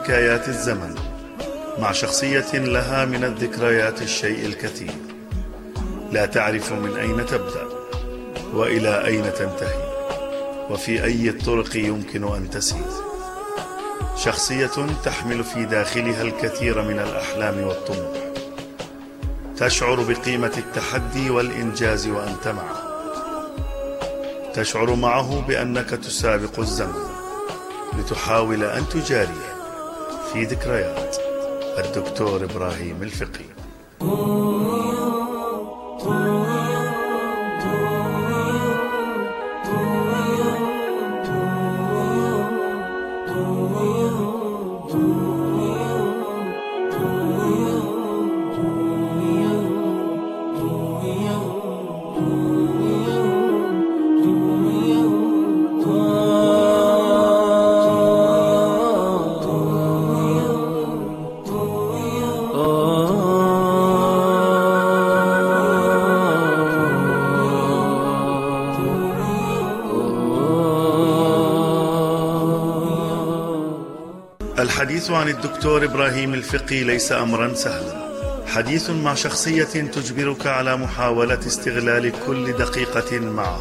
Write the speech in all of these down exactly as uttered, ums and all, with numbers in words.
حكايات الزمن مع شخصية لها من الذكريات الشيء الكثير، لا تعرف من أين تبدأ وإلى أين تنتهي وفي أي الطرق يمكن أن تسير. شخصية تحمل في داخلها الكثير من الأحلام والطموح، تشعر بقيمة التحدي والإنجاز وأنت معه، تشعر معه بأنك تسابق الزمن لتحاول أن تجاريه في ذكريات الدكتور إبراهيم الفقي. الحديث عن الدكتور إبراهيم الفقي ليس أمرا سهلا، حديث مع شخصية تجبرك على محاولة استغلال كل دقيقة معه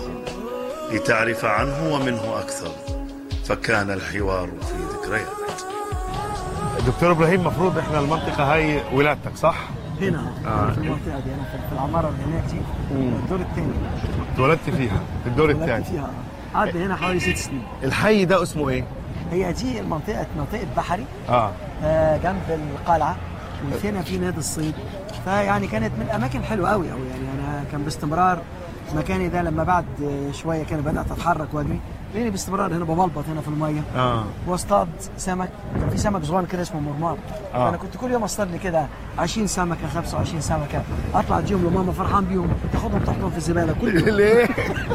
لتعرف عنه ومنه أكثر، فكان الحوار في ذكريات. دكتور إبراهيم، مفروض إحنا المنطقة هاي ولادتك صح؟ هنا آه. في المنطقة دي أنا في العمارة اللي هناك دي الدور الثاني. اتولدت فيها في الدور الثاني؟ اتولدت فيها، قعدت هنا حوالي ست سنين. الحي ده اسمه إيه؟ هي دي المنطقة منطقة بحري آه. آه جنب القلعة، وفينا في نادي الصيد، فيعني كانت من الأماكن الحلوة قوي قوي. يعني أنا كان باستمرار مكاني ده لما بعد شوية كان بدأت أتحرك وأجري، لأني باستمرار هنا ببلبط هنا في المية آه. واصطاد سمك. كان في سمك صغير كده اسمه مرمار، آه. فأنا كنت كل يوم اصطاد لي كده عشرين سمكة خمسة وعشرين سمكة، أطلع أديهم لماما فرحان بيهم، تاخدهم تحطهم في الزبالة كل يوم. ليه؟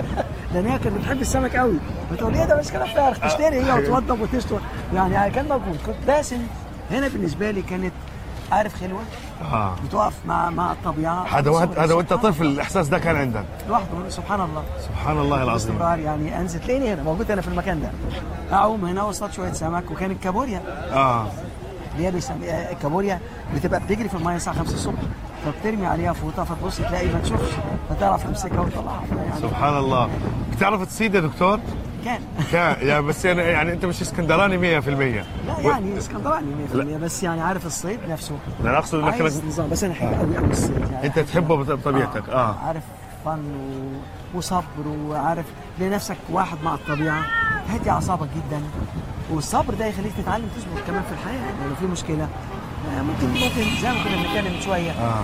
لان هي كانت بتحب السمك قوي، بتقول لي ايه ده مش كلام فارغ، تشتري هي وتوضب وتشتري، يعني كان موجود. كنت باسم هنا بالنسبه لي كانت عارف خلوه، اه بتقف مع مع الطبيعه. هذا وقت هذا وانت طفل الاحساس ده كان عندك لوحده؟ سبحان الله سبحان الله العظيم. باستمرار يعني انزل تلاقيني هنا موجود هنا في المكان ده، اعوم هنا واصطاد شويه سمك. وكان الكابوريا اه اللي هي بيسميها الكابوريا بتبقى بتجري في الميه الساعه خمسة الصبح، فبترمي عليها فوطه فتبص تلاقي ما تشوفش، فتعرف تمسكها وتطلعها. يعني سبحان الله. بتعرف تصيد يا دكتور؟ كان كان يا بس يعني, يعني انت مش اسكندراني مية في المية. لا يعني اسكندراني مية في المية، بس يعني عارف الصيد نفسه. انا اقصد انك نظام، بس انا احب قوي قوي الصيد يعني. انت تحبه بطبيعتك. اه, آه. عارف فن و... وصبر، وعارف لنفسك واحد مع الطبيعه، هدي اعصابك جدا، والصبر ده يخليك تتعلم تصبر كمان في الحياه. يعني لو في مشكله ممكن ممكن زي ما كنا بنتكلم من شويه، آه.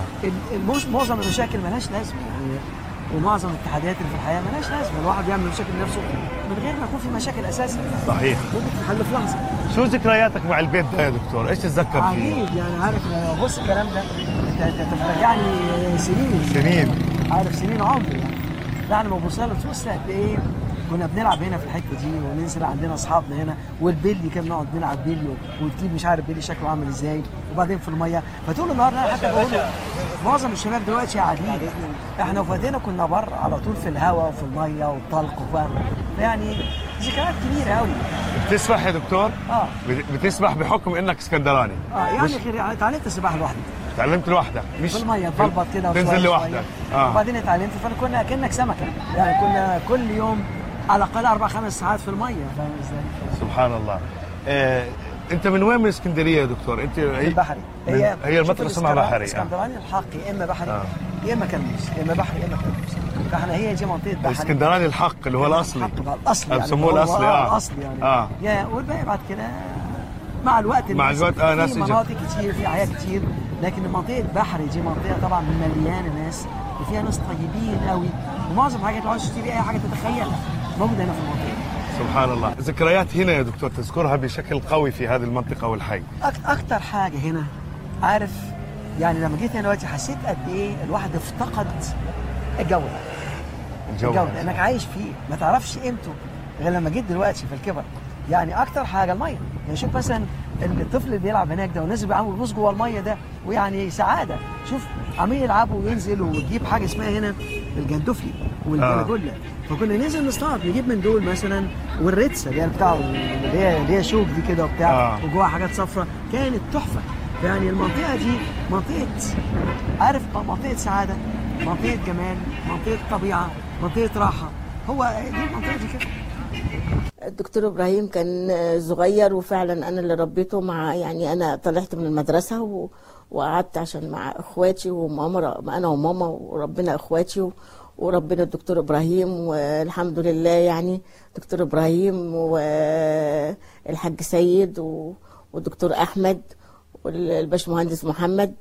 معظم المشاكل مالهاش لازمه يعني، ومعظم التحديات اللي في الحياه مالهاش لازمه. الواحد بيعمل مشاكل لنفسه من غير ما يكون في مشاكل اساسا. صحيح. ممكن تتحل في لحظه. شو ذكرياتك مع البيت ده يا دكتور؟ ايش تتذكر فيه؟ عجيب يعني، عارف بص الكلام ده انت انت بترجعني سنين سنين عارف سنين عمري يعني. يعني لما ببص له تبص قد ايه كنا بنلعب هنا في الحته دي، وننزل عندنا اصحابنا هنا، والبيلي كان نقعد نلعب بيلي، والتيم مش عارف بيلي شكله عامل ازاي، وبعدين في الميه. فطول النهار انا حتى بقول معظم الشباب دلوقتي قاعدين، احنا وفاتنا كنا بره على طول في الهواء وفي الميه والطلق وفاهم، يعني ذكريات كبيره قوي. بتسبح يا دكتور؟ اه بتسبح بحكم انك اسكندراني؟ اه يعني خير يعني اتعلمت السباحه لوحدي. تعلمت لوحدك؟ مش في الميه تبلبط كده تنزل لوحدك. اه وبعدين اتعلمت، فكنا كانك سمكه يعني، كنا كل يوم على الاقل اربع خمس ساعات في الميه، فاهم ازاي؟ سبحان الله. آه، انت من وين من اسكندريه يا دكتور؟ انت من البحري. هي هي المنطقه اسمها بحري. اسكندراني الحق، يا اما بحري آه. يا اما كنوز، يا اما بحري يا اما كنوز. فاحنا هي دي منطقه بحري. اسكندراني الحق اللي هو الاصلي. الحق الاصلي يعني، بسموه الاصلي. اه الاصلي يعني. اه يا والباقي بعد كده مع الوقت مع الوقت اه ناس في مناطق كتير، في حياه كتير، لكن منطقه بحري دي منطقه طبعا مليانه ناس، وفيها ناس طيبين قوي، ومعظم الحاجات اللي عاوز تشتري اي حاجه تتخيلها موجوده هنا في المنطقه. سبحان الله. ذكريات هنا يا دكتور تذكرها بشكل قوي في هذه المنطقه والحي؟ اكتر حاجه هنا عارف يعني، لما جيت هنا دلوقتي حسيت قد ايه الواحد افتقد الجو ده. الجو, الجو ده انك عايش فيه ما تعرفش قيمته غير لما جيت دلوقتي في الكبر. يعني اكتر حاجه الميه، يعني شوف مثلا الطفل اللي بيلعب هناك ده ونازل بيعمل بوز جوه الميه ده، ويعني سعاده. شوف عمال يلعبوا وينزل، وتجيب حاجه اسمها هنا الجندفلي، والجلاجولا آه. فكنا ننزل نصطاد، نجيب من دول مثلا، والريتسا اللي هي بتاعه اللي هي اللي هي شوك دي كده وبتاع آه. وجواها حاجات صفراء، كانت تحفه. يعني المنطقه دي منطقه، عارف، منطقه سعاده، منطقه جمال، منطقه طبيعه، منطقه راحه. هو دي المنطقه دي كده. الدكتور ابراهيم كان صغير وفعلا انا اللي ربيته، مع يعني انا طلعت من المدرسه و... وقعدت عشان مع اخواتي وماما، انا وماما وربنا اخواتي وربنا الدكتور ابراهيم، والحمد لله يعني دكتور ابراهيم والحاج سيد والدكتور احمد والباشمهندس محمد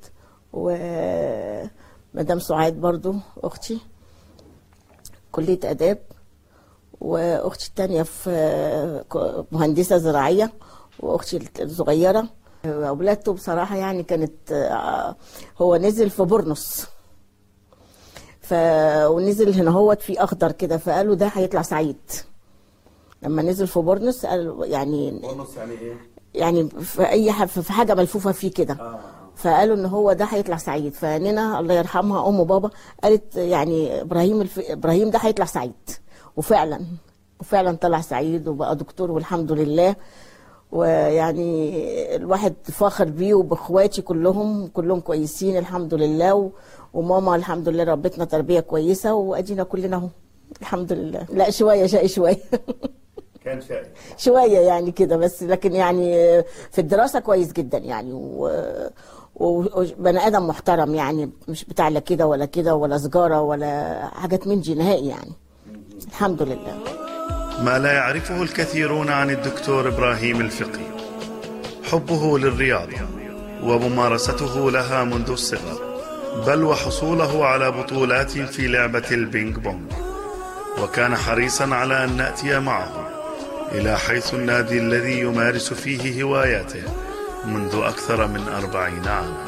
ومدام سعاد برضو اختي كليه اداب، واختي الثانيه في مهندسه زراعيه، واختي الصغيره. اولادته بصراحه يعني كانت، هو نزل في بورنوس ف ونزل هنا هوت في اخضر كده، فقالوا ده هيطلع سعيد. لما نزل في بورنوس قالوا يعني بورنوس يعني ايه؟ يعني في اي حاجه، في حاجه ملفوفه فيه كده آه. فقالوا ان هو ده هيطلع سعيد. فننا الله يرحمها ام بابا قالت يعني ابراهيم الف... ابراهيم ده هيطلع سعيد، وفعلا وفعلا طلع سعيد وبقى دكتور والحمد لله. ويعني الواحد فاخر بيه وباخواتي كلهم كلهم كويسين الحمد لله، و... وماما الحمد لله ربتنا تربيه كويسه، وادينا كلنا اهو الحمد لله. لا شويه شقي شويه كان شقي شويه يعني كده بس، لكن يعني في الدراسه كويس جدا يعني، و... وبني ادم محترم يعني، مش بتاع لا كده ولا كده ولا سجاره ولا حاجات من دي نهائي يعني الحمد لله. ما لا يعرفه الكثيرون عن الدكتور إبراهيم الفقي حبه للرياضة وممارسته لها منذ الصغر، بل وحصوله على بطولات في لعبة البينج بونج، وكان حريصا على أن نأتي معه إلى حيث النادي الذي يمارس فيه هواياته منذ أكثر من أربعين عاما.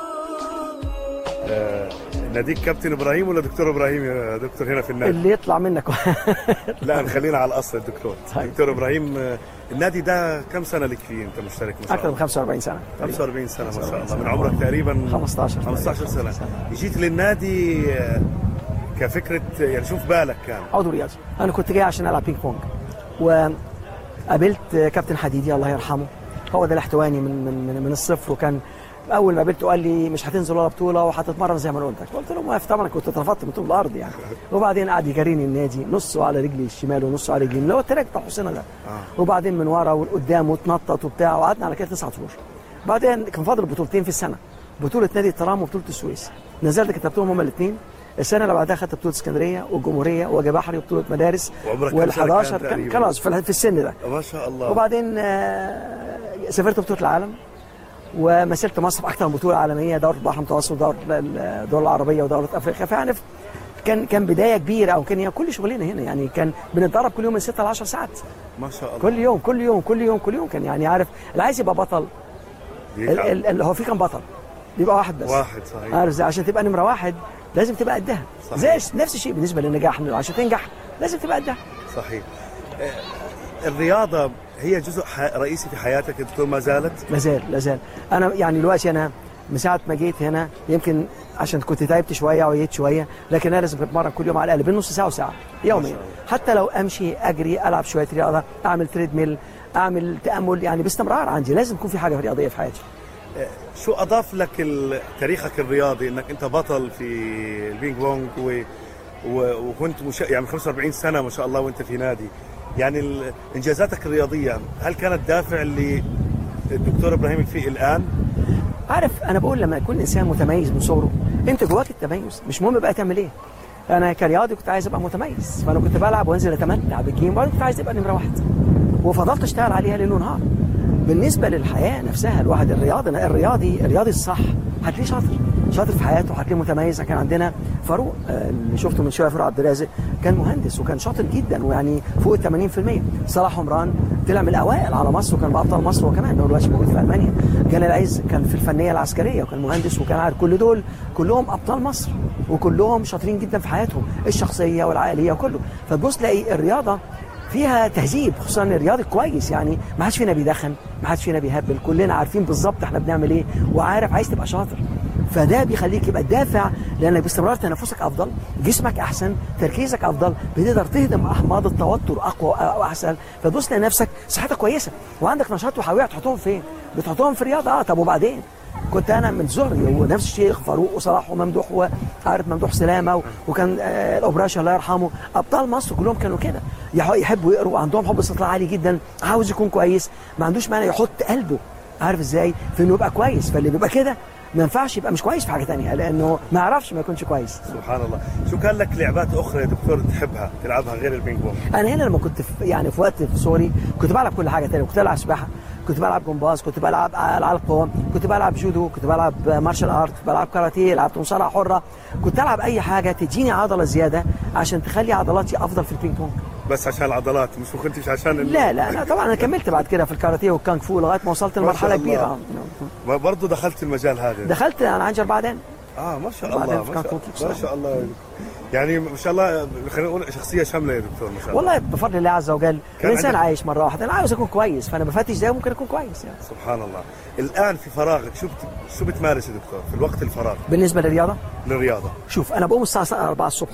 آه، ناديك كابتن ابراهيم ولا دكتور ابراهيم يا دكتور هنا في النادي؟ اللي يطلع منك لا نخلينا على الاصل الدكتور. دكتور ابراهيم، النادي ده كم سنه لك فيه انت مشترك؟ ما شاء الله اكثر من خمسة وأربعين سنه. خمسة وأربعين سنه ما شاء الله، من عمرك تقريبا خمستاشر خمستاشر سنه. جيت للنادي كفكره يعني شوف بالك كان عضو رياضي. انا كنت جاي عشان العب بينج بونج، وقابلت كابتن حديدي الله يرحمه، هو ده الاحتواني من من من الصفر. وكان اول ما قابلته قال لي مش هتنزل ولا بطوله وهتتمرن زي ما انا قلت لك. قلت له موافق طبعا، كنت اترفضت من طول الارض يعني. وبعدين قعد يجريني النادي، نصه على رجلي الشمال ونصه على رجلي اللي هو التراك بتاع حسين ده، وبعدين من ورا والقدام وتنطط وبتاع، وقعدنا على كده تسعة شهور. بعدين كان فاضل بطولتين في السنه، بطوله نادي الترام وبطوله السويس. نزلت كتبتهم هما الاثنين. السنه اللي بعدها خدت بطوله اسكندريه والجمهوريه ووجه بحري وبطوله مدارس، وال11 كان خلاص في السن ده ما شاء الله. وبعدين سافرت بطوله العالم، ومثلت مصر في اكثر من بطوله عالميه، دوره البحر المتوسط ودوره الدول العربيه ودوره افريقيا. فيعني كان كان بدايه كبيره، او كان كل شغلنا هنا يعني كان بنتدرب كل يوم من ستة ل عشر ساعات ما شاء الله. كل يوم كل يوم كل يوم كل يوم كان يعني عارف اللي عايز يبقى بطل اللي هو في كان بطل بيبقى واحد بس. واحد صحيح. عارف عشان تبقى نمره واحد لازم تبقى قدها. زي نفس الشيء بالنسبه للنجاح، عشان تنجح لازم تبقى قدها. صحيح. الرياضه هي جزء رئيسي في حياتك يا دكتور؟ ما زالت؟ ما زال لا زال. انا يعني دلوقتي انا من ساعه ما جيت هنا، يمكن عشان كنت تعبت شويه وعيت شويه، لكن انا لازم اتمرن كل يوم على الاقل بين نص ساعه وساعه يوميا، حتى لو امشي اجري العب شويه رياضه، اعمل تريد ميل، اعمل تامل، يعني باستمرار عندي لازم يكون في حاجه رياضيه في حياتي. شو اضاف لك تاريخك الرياضي انك انت بطل في البينج بونج و... و... وكنت مش... يعني خمسة وأربعين سنه ما شاء الله وانت في نادي، يعني انجازاتك الرياضيه هل كانت دافع للدكتور ابراهيم الفقي الان؟ عارف انا بقول لما يكون انسان متميز من صغره، انت جواك التميز، مش مهم بقى تعمل ايه. انا كرياضي كنت عايز ابقى متميز، فانا كنت بلعب وانزل اتمتع بالجيم، وبعدين كنت عايز ابقى نمره واحد، وفضلت اشتغل عليها ليل ونهار. بالنسبه للحياه نفسها، الواحد الرياضي الرياضي الرياضي الصح هتلاقيه شاطر شاطر في حياته، هتلاقيه متميز. كان عندنا فاروق اللي شفته من شويه، فاروق عبد الرازق، كان مهندس وكان شاطر جدا، ويعني فوق ال ثمانين بالمئة. صلاح عمران طلع من الاوائل على مصر وكان بابطال مصر، هو كمان هو دلوقتي موجود في المانيا. جلال العز كان في الفنيه العسكريه وكان مهندس وكان عارف. كل دول كلهم ابطال مصر وكلهم شاطرين جدا في حياتهم الشخصيه والعائليه وكله. فتبص تلاقي الرياضه فيها تهذيب، خصوصا الرياضي كويس، يعني ما حدش فينا بيدخن، ما حدش فينا بيهبل، كلنا عارفين بالظبط احنا بنعمل ايه، وعارف عايز تبقى شاطر. فده بيخليك يبقى الدافع، لانك باستمرار تنفسك افضل، جسمك احسن، تركيزك افضل، بتقدر تهدم احماض التوتر اقوى او احسن، فتبص لنفسك صحتك كويسه وعندك نشاط وحيويه. تحطهم فين؟ بتحطهم في الرياضه. اه طب وبعدين؟ كنت انا من صغري ونفس الشيخ فاروق وصلاح وممدوح وعارف ممدوح سلامه وكان آه الاوبراشا الله يرحمه، ابطال مصر كلهم كانوا كده، يحبوا يقروا، عندهم حب استطلاع عالي جدا، عاوز يكون كويس، ما عندوش مانع يحط قلبه عارف ازاي في انه يبقى كويس. فاللي بيبقى كده ما ينفعش يبقى مش كويس في حاجه ثانيه، لانه ما يعرفش ما يكونش كويس. سبحان الله. شو كان لك لعبات اخرى يا دكتور تحبها تلعبها غير البينج بونج؟ انا هنا لما كنت في يعني في وقت في سوري كنت بلعب كل حاجه ثانيه، كنت بلعب سباحه، كنت بلعب جمباز، كنت بلعب العاب قوى، كنت بلعب جودو، كنت بلعب مارشال ارت، كنت بلعب كاراتيه، لعبت مصارعه حره، كنت العب اي حاجه تديني عضله زياده عشان تخلي عضلاتي افضل في البينج بونج. بس عشان العضلات مش ما كنتش عشان ال... لا لا لا طبعا انا كملت بعد كده في الكاراتيه والكونغ فو لغايه ما وصلت لمرحله كبيره. برضه دخلت المجال هذا؟ دخلت انا عندي بعدين. اه ما شاء الله ما شاء, ما شاء الله يعني ما شاء الله. خلينا نقول شخصيه شامله يا دكتور ما شاء الله. والله بفضل الله عز وجل الانسان عايش مره واحده، انا عاوز اكون كويس فانا بفتش ده ممكن اكون كويس يعني. سبحان الله. الان في فراغك شو بت... شو بتمارس يا دكتور في الوقت الفراغ بالنسبه للرياضه؟ للرياضه شوف انا بقوم الساعه أربعة الصبح،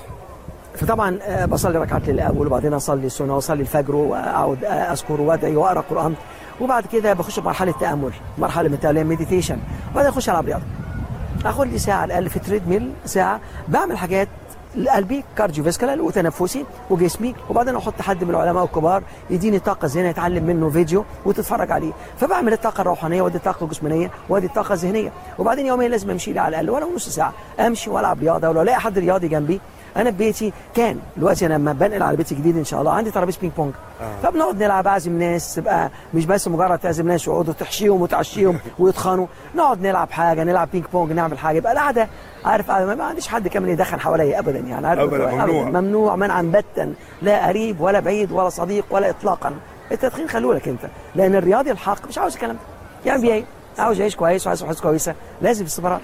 فطبعا بصلي ركعتين الاول وبعدين اصلي السنه واصلي الفجر واقعد اذكر وادعي واقرا قران، وبعد كده بخش بمرحله تامل، مرحله من مديتيشن، وبعدين اخش العب رياضه. اخد لي ساعه على الاقل في تريد ميل، ساعه بعمل حاجات لقلبي كارديو فيسكولار وتنفسي وجسمي، وبعدين احط حد من العلماء الكبار يديني طاقه ذهنيه اتعلم منه فيديو وتتفرج عليه، فبعمل الطاقه الروحانيه وادي الطاقه الجسمانيه وادي الطاقه الذهنيه، وبعدين يوميا لازم امشي لي على الاقل ولو نص ساعه امشي والعب رياضه، ولو الاقي حد رياضي جنبي. انا في بيتي كان دلوقتي انا لما بنقل على بيتي جديد ان شاء الله عندي ترابيزه بينج بونج، آه. فبنقعد نلعب، اعزم ناس، تبقى مش بس مجرد تعزم ناس يقعدوا تحشيهم وتعشيهم ويتخانوا، نقعد نلعب حاجه، نلعب بينج بونج، نعمل حاجه، يبقى القعده عارف ما عنديش حد كمان يدخن حواليا ابدا يعني عارف أبداً ممنوع. أبداً ممنوع منعا باتا، لا قريب ولا بعيد ولا صديق ولا اطلاقا. التدخين خلوه لك انت، لان الرياضي الحق مش عاوز الكلام ده يعني بيعيش، عاوز يعيش كويس وعايز صحته كويسه، لازم استمرار.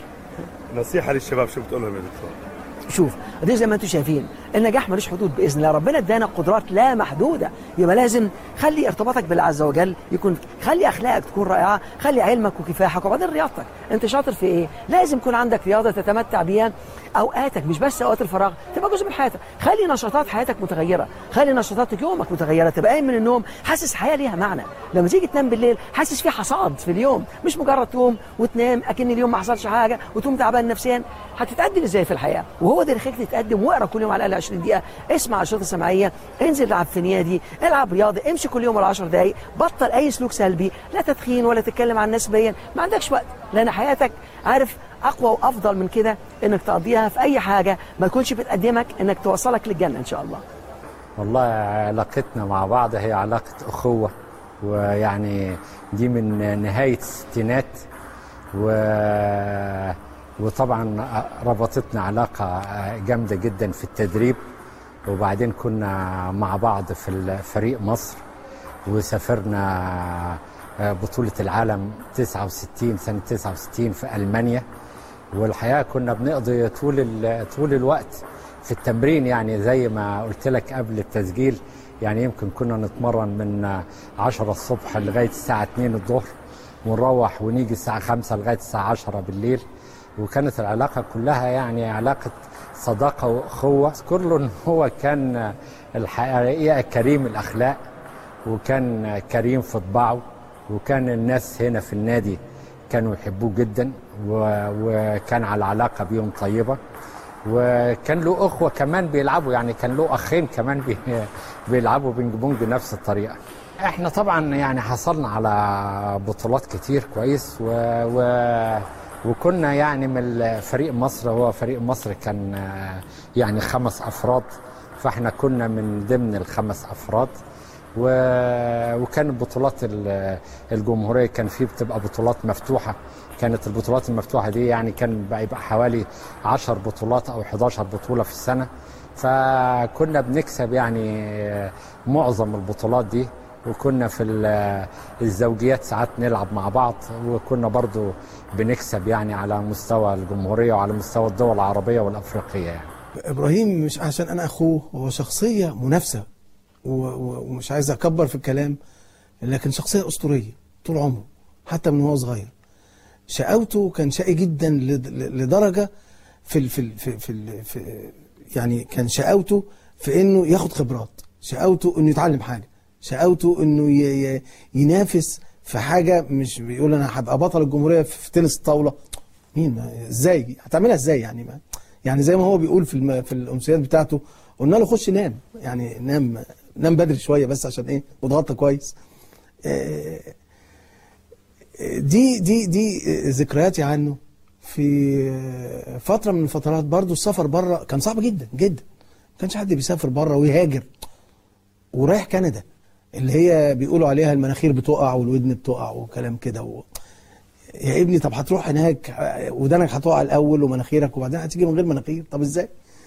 نصيحه للشباب شو بتقول لهم يا دكتور؟ شوف دي زي ما انتم شايفين النجاح ملوش حدود باذن الله، ربنا ادانا قدرات لا محدوده، يبقى لازم خلي ارتباطك بالله عز وجل يكون، خلي اخلاقك تكون رائعه، خلي علمك وكفاحك، وبعدين رياضتك. انت شاطر في ايه؟ لازم يكون عندك رياضه تتمتع بيها اوقاتك، مش بس اوقات الفراغ، تبقى جزء من حياتك. خلي نشاطات حياتك متغيره، خلي نشاطات يومك متغيره، تبقى قايم من النوم حاسس حياه ليها معنى، لما تيجي تنام بالليل حاسس في حصاد في اليوم، مش مجرد تقوم وتنام اكن اليوم ما حصلش حاجه وتقوم تعبان نفسيا. هتتقدم ازاي في الحياه؟ وهو ده اللي يخليك تتقدم. واقرا كل يوم على الاقل عشرين دقيقه، اسمع انشطه سمعيه، انزل العب في نادي، العب رياضه، امشي كل يوم ولا عشر دقائق، بطل اي سلوك سلبي، لا تدخين ولا تتكلم عن الناس بيا، ما عندكش وقت، لان حياتك عارف اقوى وافضل من كده انك تقضيها في اي حاجه ما تكونش بتقدمك انك توصلك للجنه ان شاء الله. والله علاقتنا مع بعض هي علاقه اخوه، ويعني دي من نهايه الستينات، و وطبعا ربطتنا علاقه جامده جدا في التدريب، وبعدين كنا مع بعض في فريق مصر، وسافرنا بطولة العالم تسعة وستين سنة تسعة وستين في ألمانيا، والحقيقة كنا بنقضي طول طول الوقت في التمرين، يعني زي ما قلت لك قبل التسجيل، يعني يمكن كنا نتمرن من عشرة الصبح لغاية الساعة اتنين الظهر، ونروح ونيجي الساعة خمسة لغاية الساعة عشرة بالليل، وكانت العلاقة كلها يعني علاقة صداقة وأخوة. كل هو كان الحقيقة كريم الأخلاق، وكان كريم في طباعه، وكان الناس هنا في النادي كانوا يحبوه جدا، وكان على علاقة بيهم طيبة، وكان له أخوة كمان بيلعبوا، يعني كان له أخين كمان بيلعبوا بينج بونج بنفس الطريقة. احنا طبعا يعني حصلنا على بطولات كتير كويس، و, و وكنا يعني من فريق مصر، هو فريق مصر كان يعني خمس أفراد، فاحنا كنا من ضمن الخمس أفراد، وكان بطولات الجمهورية كان فيه بتبقى بطولات مفتوحة. كانت البطولات المفتوحة دي يعني كان بيبقى حوالي عشر بطولات أو حداشر بطولة في السنة، فكنا بنكسب يعني معظم البطولات دي، وكنا في الزوجيات ساعات نلعب مع بعض، وكنا برضو بنكسب يعني على مستوى الجمهورية وعلى مستوى الدول العربية والأفريقية. يعني إبراهيم مش عشان أنا أخوه، هو شخصية منافسة، ومش عايز أكبر في الكلام، لكن شخصية أسطورية طول عمره حتى من هو صغير. شقاوته كان شقي جدا لدرجه في ال في ال في, في, ال في يعني كان شقاوته في انه ياخد خبرات، شقاوته انه يتعلم حاجه، شقاوته انه ينافس في حاجه، مش بيقول انا هبقى بطل الجمهوريه في تنس الطاوله. مين؟ ازاي هتعملها ازاي يعني؟ ما يعني زي ما هو بيقول في الم... في الامسيات بتاعته، قلنا له خش نام، يعني نام نام بدري شويه بس عشان ايه، واتغطى كويس. دي دي دي ذكرياتي عنه. في فتره من الفترات برضو السفر بره كان صعب جدا جدا، ما كانش حد بيسافر بره ويهاجر ورايح كندا اللي هي بيقولوا عليها المناخير بتقع والودن بتقع وكلام كده و... يا ابني طب هتروح هناك ودانك هتقع الاول ومناخيرك وبعدين هتيجي من غير مناخير، طب ازاي؟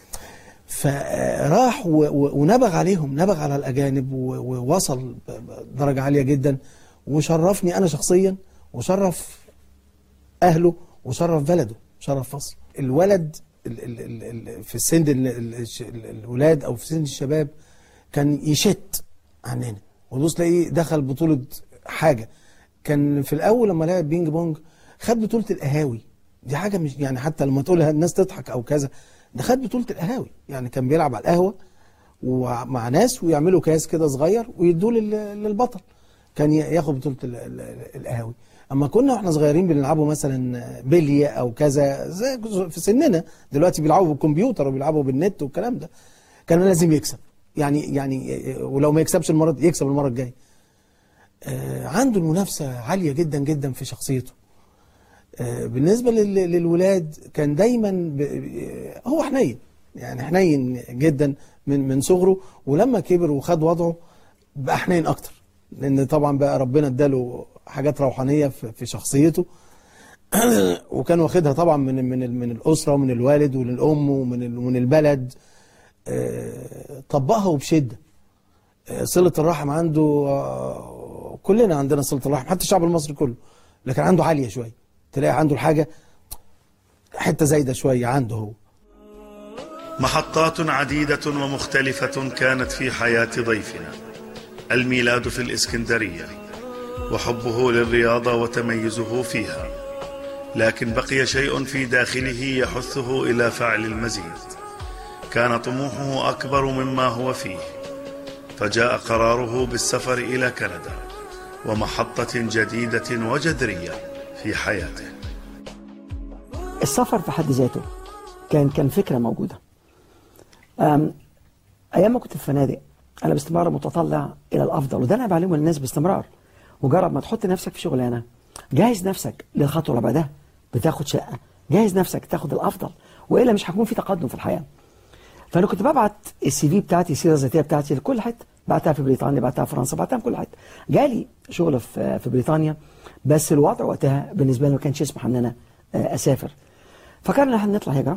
فراح و... و... ونبغ عليهم، نبغ على الاجانب و... ووصل درجه عاليه جدا، وشرفني انا شخصيا وشرف اهله وشرف بلده وشرف مصر. الولد ال... ال... ال... في السن ال... ال... الولاد او في سن الشباب كان يشت عننا، وتبص تلاقيه دخل بطوله حاجه. كان في الاول لما لعب بينج بونج خد بطوله القهاوي، دي حاجه مش يعني حتى لما تقولها الناس تضحك او كذا، ده خد بطوله القهاوي، يعني كان بيلعب على القهوه ومع ناس ويعملوا كاس كده صغير ويدوه للبطل، كان ياخد بطوله القهاوي. اما كنا واحنا صغيرين بنلعبوا مثلا بليه او كذا زي في سننا، دلوقتي بيلعبوا بالكمبيوتر وبيلعبوا بالنت والكلام ده، كان لازم يكسب، يعني يعني ولو ما يكسبش المره يكسب المره الجايه. آه عنده المنافسه عاليه جدا جدا في شخصيته. آه بالنسبه للولاد كان دايما هو حنين، يعني حنين جدا من من صغره، ولما كبر وخد وضعه بقى حنين اكتر، لان طبعا بقى ربنا اداله حاجات روحانيه في شخصيته وكان واخدها طبعا من من من الاسره ومن الوالد والام ومن من البلد. آه طبقها وبشده. آه صله الرحم عنده، آه كلنا عندنا صله الرحم، حتى الشعب المصري كله، لكن عنده عاليه شويه، تلاقي عنده الحاجه حته زايده شويه عنده هو. محطات عديدة ومختلفة كانت في حياة ضيفنا. الميلاد في الإسكندرية وحبه للرياضة وتميزه فيها، لكن بقي شيء في داخله يحثه إلى فعل المزيد. كان طموحه أكبر مما هو فيه، فجاء قراره بالسفر إلى كندا ومحطة جديدة وجذرية في حياته. السفر في حد ذاته كان كان فكرة موجودة. أيام ما كنت في الفنادق أنا باستمرار متطلع إلى الأفضل، وده أنا بعلمه للناس باستمرار. وجرب ما تحط نفسك في شغلانة، جهز نفسك للخطوة اللي بعدها، بتاخد شقة، جهز نفسك تاخد الأفضل، وإلا مش هيكون في تقدم في الحياة. فأنا كنت ببعت السي في بتاعتي، السيرة الذاتية بتاعتي لكل حتة، بعتها في بريطانيا، بعتها في فرنسا، بعتها في كل حتة. جالي شغل في في بريطانيا، بس الوضع وقتها بالنسبة لي ما كانش يسمح إن أنا أسافر. فكان احنا نطلع هجرة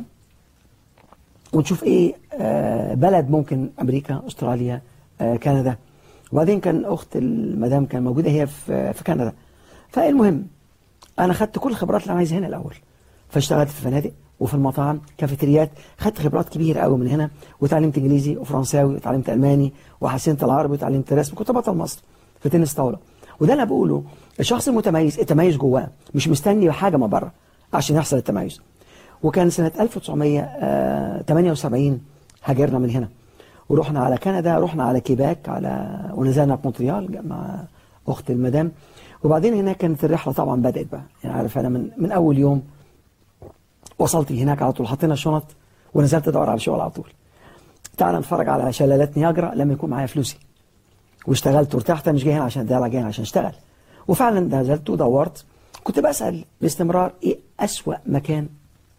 ونشوف ايه بلد، ممكن امريكا، استراليا، كندا. وبعدين كان اخت المدام كان موجوده هي في في كندا. فالمهم انا خدت كل الخبرات اللي انا عايزها هنا الاول، فاشتغلت في الفنادق وفي المطاعم، كافيتريات، خدت خبرات كبيره قوي من هنا، وتعلمت انجليزي وفرنساوي وتعلمت الماني وحسنت العربي وتعلمت رسم، كنت بطل مصر في تنس طاوله. وده انا بقوله، الشخص المتميز التميز جواه، مش مستني حاجه من بره عشان يحصل التميز. وكان سنة ألف وتسعمية وتمانية وسبعين هاجرنا من هنا ورحنا على كندا، رحنا على كيباك، على ونزلنا في مونتريال مع أخت المدام. وبعدين هنا كانت الرحلة طبعا بدأت بقى، يعني عارف أنا من من أول يوم وصلت هناك على طول حطينا الشنط ونزلت أدور على شغل على طول. تعال نتفرج على شلالات نياجرا لما يكون معايا فلوسي، واشتغلت وارتحت، مش جاي هنا عشان ده، جاي هنا عشان اشتغل. وفعلا نزلت ودورت، كنت بسأل باستمرار إيه أسوأ مكان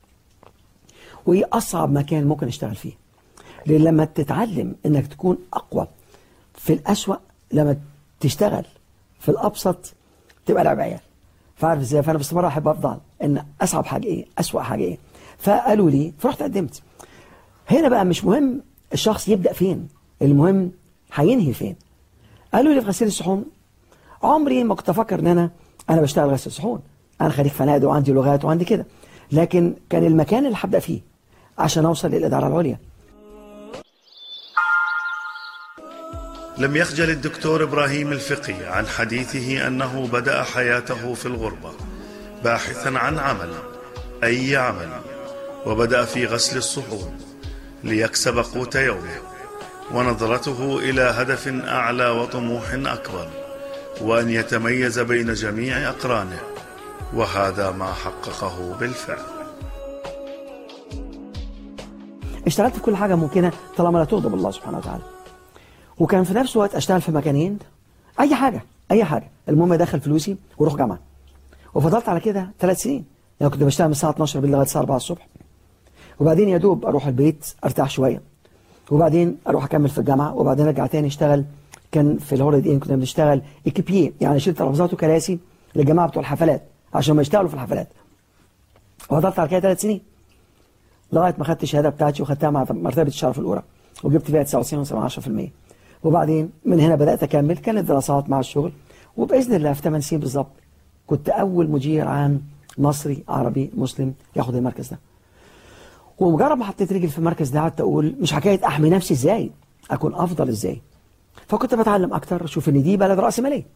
وإيه أصعب مكان ممكن اشتغل فيه. لأن لما تتعلم إنك تكون أقوى في الأسوأ، لما تشتغل في الأبسط تبقى لعب عيال. فعارف إزاي؟ فأنا باستمرار أحب أفضل إن أصعب حاجة إيه، أسوأ حاجة إيه. فقالوا لي، فرحت قدمت. هنا بقى مش مهم الشخص يبدأ فين، المهم هينهي فين. قالوا لي في غسيل الصحون. عمري ما كنت أفكر إن أنا أنا بشتغل غسيل صحون، أنا خريج فنادق وعندي لغات وعندي كده، لكن كان المكان اللي هبدأ فيه عشان أوصل للإدارة العليا. لم يخجل الدكتور إبراهيم الفقي عن حديثه أنه بدأ حياته في الغربة باحثا عن عمل، أي عمل، وبدأ في غسل الصحون ليكسب قوت يومه، ونظرته إلى هدف أعلى وطموح أكبر، وأن يتميز بين جميع أقرانه، وهذا ما حققه بالفعل. اشتغلت في كل حاجة ممكنة طالما لا تغضب الله سبحانه وتعالى، وكان في نفس الوقت اشتغل في مكانين، أي حاجة أي حاجة، المهم أدخل فلوسي وأروح جامعة. وفضلت على كده ثلاث سنين، يعني كنت بشتغل من الساعة اتناشر بالليل لغاية الساعة أربعة الصبح، وبعدين يا دوب أروح البيت أرتاح شوية، وبعدين أروح أكمل في الجامعة، وبعدين أرجع تاني أشتغل. كان في الهوليدي إن كنا بنشتغل إكيبييه، يعني شيل ترابيزات وكراسي للجماعة بتوع الحفلات عشان ما يشتغلوا في الحفلات. وفضلت على كده ثلاث سنين لغاية ما خدت الشهادة بتاعتي وخدتها مع مرتبة الشرف الأولى، وجبت فيها تسعة وتسعين فاصلة سبعة بالمية. وبعدين من هنا بدأت أكمل، كانت دراسات مع الشغل، وبإذن الله في ثمان سنين بالظبط كنت أول مدير عام مصري عربي مسلم ياخد المركز ده. ومجرد ما حطيت رجل في المركز ده قعدت أقول مش حكاية أحمي نفسي إزاي، أكون أفضل إزاي. فكنت بتعلم أكتر، أشوف إن دي بلد رأس مالية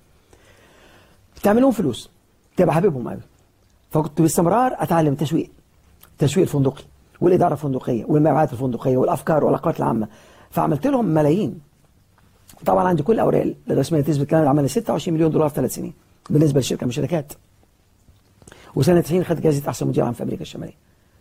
تعملون فلوس تبقى حبيبهم قوي. فكنت باستمرار أتعلم التسويق، التسويق الفندقي والإدارة الفندقية والمبيعات الفندقية والأفكار والعلاقات العامة. فعملت لهم ملايين. طبعا عندي كل الأوراق الرسمية تثبت كان عمل ستة وعشرين مليون دولار في ثلاث سنين بالنسبة للشركة من الشركات. وسنة تسعين خدت جائزة أحسن مدير عام في أمريكا الشمالية.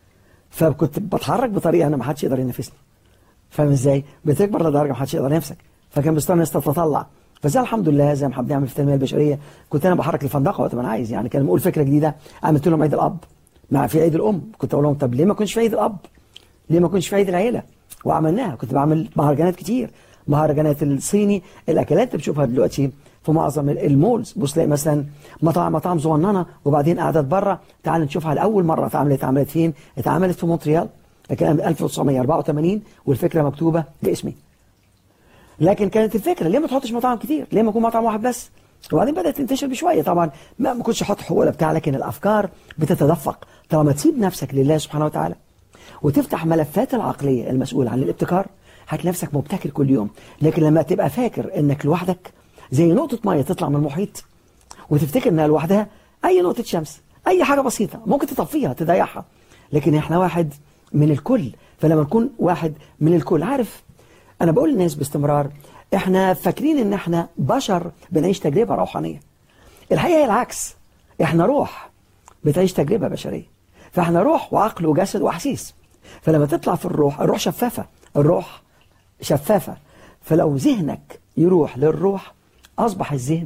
فكنت بتحرك بطريقة أنا ما حدش يقدر ينافسني. فاهم إزاي؟ بتكبر لدرجة ما حدش يقدر ينافسك. فكان بيستنى الناس تتطلع. فزي الحمد لله زي ما حابين نعمل في التنمية البشرية كنت أنا بحرك الفندقة وقت ما أنا عايز. يعني كان بقول فكرة جديدة عملت لهم عيد الأب مع في عيد الأم، كنت أقول لهم طب ليه ما كنتش في عيد الأب؟ ليه ما كنتش في عيد العيلة؟ وعملناها. كنت بعمل مهرجانات كتير، مهرجانات الصيني، الأكلات اللي بتشوفها دلوقتي في معظم المولز. بص تلاقي مثلا مطاعم مطاعم صغننه وبعدين قعدت بره، تعال نشوفها لاول مره اتعملت. اتعملت فين؟ اتعملت في مونتريال، لكن ألف وتسعمية وأربعة وثمانين والفكره مكتوبه باسمي. لكن كانت الفكره ليه ما تحطش مطاعم كتير؟ ليه ما يكون مطعم واحد بس؟ وبعدين بدات تنتشر بشويه. طبعا ما ما كنتش احط حقوق ولا بتاع، لكن الافكار بتتدفق طالما تسيب نفسك لله سبحانه وتعالى وتفتح ملفات العقليه المسؤوله عن الابتكار، هتلاقي نفسك مبتكر كل يوم. لكن لما تبقى فاكر انك لوحدك زي نقطة مية تطلع من المحيط وتفتكر انها لوحدها، اي نقطة شمس اي حاجة بسيطة ممكن تطفيها تضيعها، لكن احنا واحد من الكل. فلما نكون واحد من الكل، عارف انا بقول للناس باستمرار احنا فاكرين ان احنا بشر بنعيش تجربة روحانية. الحقيقة هي العكس، احنا روح بتعيش تجربة بشرية. فاحنا روح وعقل وجسد واحاسيس. فلما تطلع في الروح، الروح شفافة، الروح شفافة. فلو ذهنك يروح للروح أصبح الذهن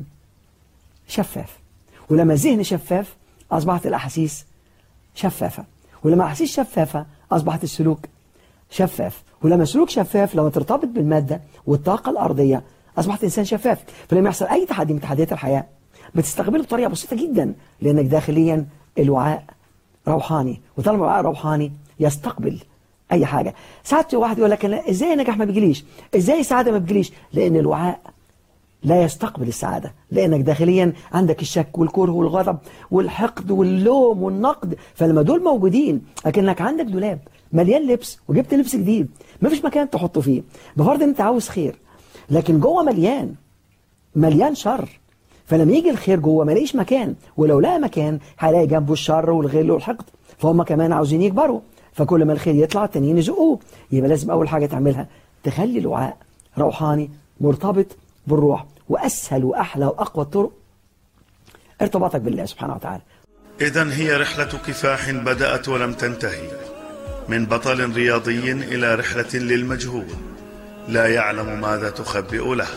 شفاف، ولما الذهن شفاف أصبحت الأحاسيس شفافة، ولما الأحاسيس شفافة أصبحت السلوك شفاف، ولما السلوك شفاف لما ترتبط بالمادة والطاقة الأرضية أصبحت إنسان شفاف. فلما يحصل أي تحدي من تحديات الحياة بتستقبله بطريقة بسيطة جدا، لأنك داخليا الوعاء روحاني، وطالما الوعاء روحاني يستقبل أي حاجة. ساعات واحد يقول لك إزاي النجاح ما بيجيليش؟ إزاي السعادة ما بتجيليش؟ لأن الوعاء لا يستقبل السعادة، لأنك داخليا عندك الشك والكره والغضب والحقد واللوم والنقد. فلما دول موجودين أكنك عندك دولاب مليان لبس وجبت لبس جديد ما فيش مكان تحطه فيه، بفرض أنت عاوز خير، لكن جوه مليان مليان شر. فلما يجي الخير جوه ما لقيش مكان، ولو لقى مكان هيلاقي جنبه الشر والغل والحقد، فهم كمان عاوزين يكبروا. فكل ما الخير يطلع التانيين يزقوه. يبقى لازم أول حاجة تعملها تخلي الوعاء روحاني مرتبط بالروح. وأسهل وأحلى وأقوى الطرق ارتباطك بالله سبحانه وتعالى. إذن هي رحلة كفاح بدأت ولم تنتهي، من بطل رياضي إلى رحلة للمجهول لا يعلم ماذا تخبئ له،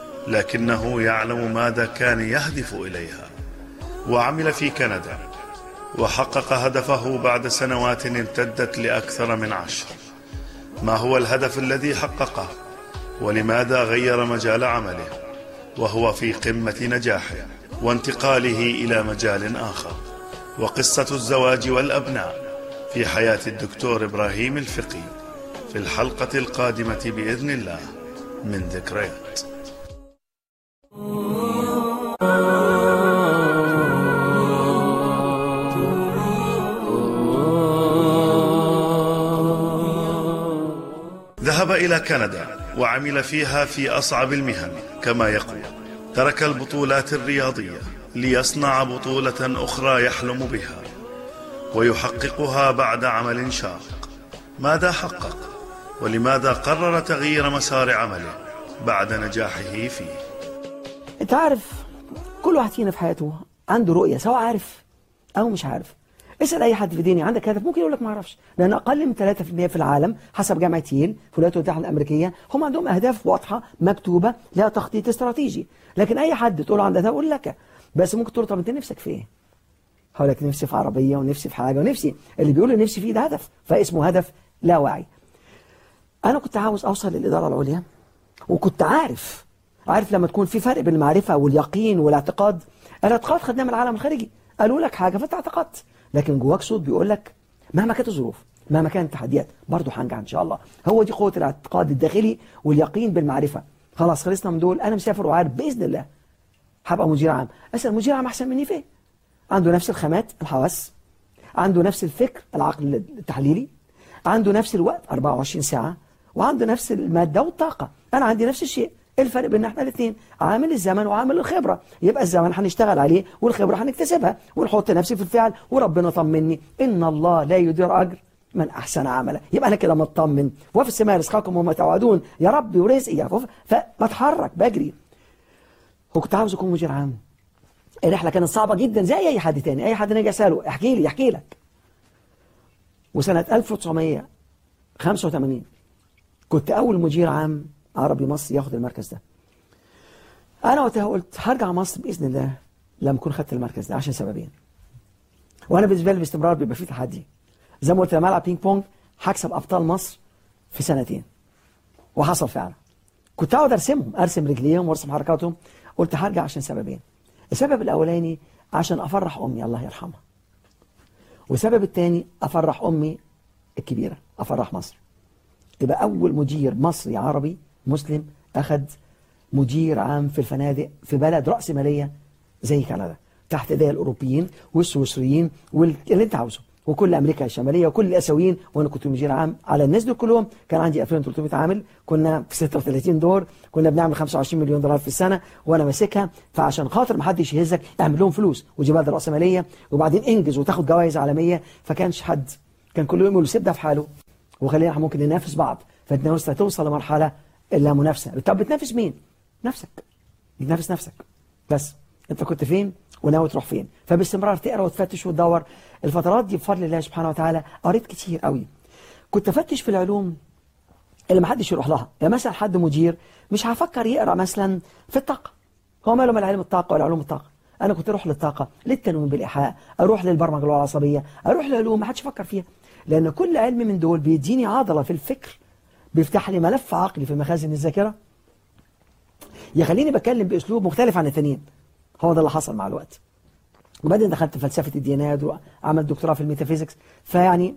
لكنه يعلم ماذا كان يهدف إليها. وعمل في كندا وحقق هدفه بعد سنوات امتدت لأكثر من عشر. ما هو الهدف الذي حققه؟ ولماذا غير مجال عمله وهو في قمة نجاحه وانتقاله إلى مجال آخر؟ وقصة الزواج والأبناء في حياة الدكتور إبراهيم الفقي في الحلقة القادمة بإذن الله من ذكريات. ذهب إلى كندا وعمل فيها في أصعب المهن كما يقول. ترك البطولات الرياضية ليصنع بطولة أخرى يحلم بها ويحققها بعد عمل شاق. ماذا حقق؟ ولماذا قرر تغيير مسار عمله بعد نجاحه فيه؟ انت عارف كل واحد فينا في حياته عنده رؤية، سواء عارف أو مش عارف. اسأل أي حد في الدنيا عندك هدف، ممكن يقول لك ما اعرفش، لأن أقل من ثلاثة بالمئة في العالم حسب جامعة ييل في الولايات المتحدة الأمريكية هم عندهم أهداف واضحة مكتوبة لها تخطيط استراتيجي. لكن أي حد تقول له عنده هدف يقول لك، بس ممكن تقول له طب أنت نفسك في إيه؟ هقول لك نفسي في عربية ونفسي في حاجة ونفسي، اللي بيقول لي نفسي فيه ده هدف، فاسمه هدف لا واعي. أنا كنت عاوز أوصل للإدارة العليا، وكنت عارف عارف لما تكون في فرق بين المعرفة واليقين والاعتقاد. الاعتقاد خدناه من العالم الخارجي، قالوا لك حاجة فانت اعتقدت، لكن جواك صوت بيقول لك مهما كانت الظروف مهما كانت التحديات برضه هنجح ان شاء الله. هو دي قوة الاعتقاد الداخلي واليقين بالمعرفة. خلاص خلصنا من دول، انا مسافر وعارف باذن الله هبقى مدير عام. اسال مدير عام احسن مني فين؟ عنده نفس الخامات الحواس، عنده نفس الفكر العقل التحليلي، عنده نفس الوقت أربعة وعشرين ساعة، وعنده نفس المادة والطاقة. انا عندي نفس الشيء. الفرق بين احنا الاثنين عامل الزمن وعامل الخبرة. يبقى الزمن هنشتغل عليه والخبرة هنكتسبها ونحط نفسي في الفعل، وربنا طمني ان الله لا يضيع اجر من احسن عملا. يبقى انا كده مطمن، وفي السماء رزقكم وما توعدون يا رب ورزقي، فبتحرك بجري. وكنت عاوز اكون مدير عام. الرحلة كانت صعبة جدا زي اي حد تاني، اي حد نيجي اساله احكي لي احكي لك. وسنة ألف وتسعمية وخمسة وثمانين كنت اول مدير عام عربي مصري ياخد المركز ده. انا وقتها قلت هرجع مصر باذن الله لما اكون خدت المركز ده عشان سببين. وانا بالنسبه لي باستمرار بيبقى في تحدي، زي ما قلت لما العب بينج بونج هكسب ابطال مصر في سنتين، وحصل فعلا. كنت اقعد ارسمهم، ارسم رجليهم وارسم حركاتهم. قلت هرجع عشان سببين. السبب الاولاني عشان افرح امي الله يرحمها، والسبب الثاني افرح امي الكبيره، افرح مصر. يبقى اول مدير مصري عربي مسلم أخذ مدير عام في الفنادق في بلد رأس مالية زي كندا، تحت ايديا الأوروبيين والسويسريين واللي أنت عاوزه، وكل أمريكا الشمالية وكل الآسيويين. وأنا كنت مدير عام على الناس دول كلهم. كان عندي ألفين وثلاثمئة عامل، كنا في ستة وثلاثين دور، كنا بنعمل خمسة وعشرين مليون دولار في السنة وأنا ماسكها. فعشان خاطر ما حدش يهزك اعمل لهم فلوس ودي بلد رأس مالية، وبعدين انجز وتاخد جوائز عالمية. فكانش حد، كان كل يوم يقولوا سيب ده في حاله وخلينا ممكن ننافس بعض. فانت توصل لمرحلة إلا منافسة. طب بتنافس مين؟ نفسك. بتنافس نفسك بس. انت كنت فين وناوي تروح فين؟ فباستمرار تقرا وتفتش وتدور. الفترات دي بفضل الله سبحانه وتعالى قريت كتير قوي. كنت افتش في العلوم اللي ما حدش يروح لها. يعني مثلا حد مدير مش هفكر يقرا مثلا في الطاقه، هو ماله من علم الطاقه ولا علوم الطاقه. انا كنت اروح للطاقه، للتنويم بالايحاء، اروح للبرمجه العصبيه، اروح لعلوم ما حدش يفكر فيها. لان كل علم من دول بيديني عضله في الفكر، بيفتح لي ملف عقلي في مخازن الذاكره، يخليني بتكلم باسلوب مختلف عن التانيين. هو ده اللي حصل مع الوقت. وبعدين دخلت في فلسفه الديانات وعملت دكتوراه في الميتافيزيكس. فيعني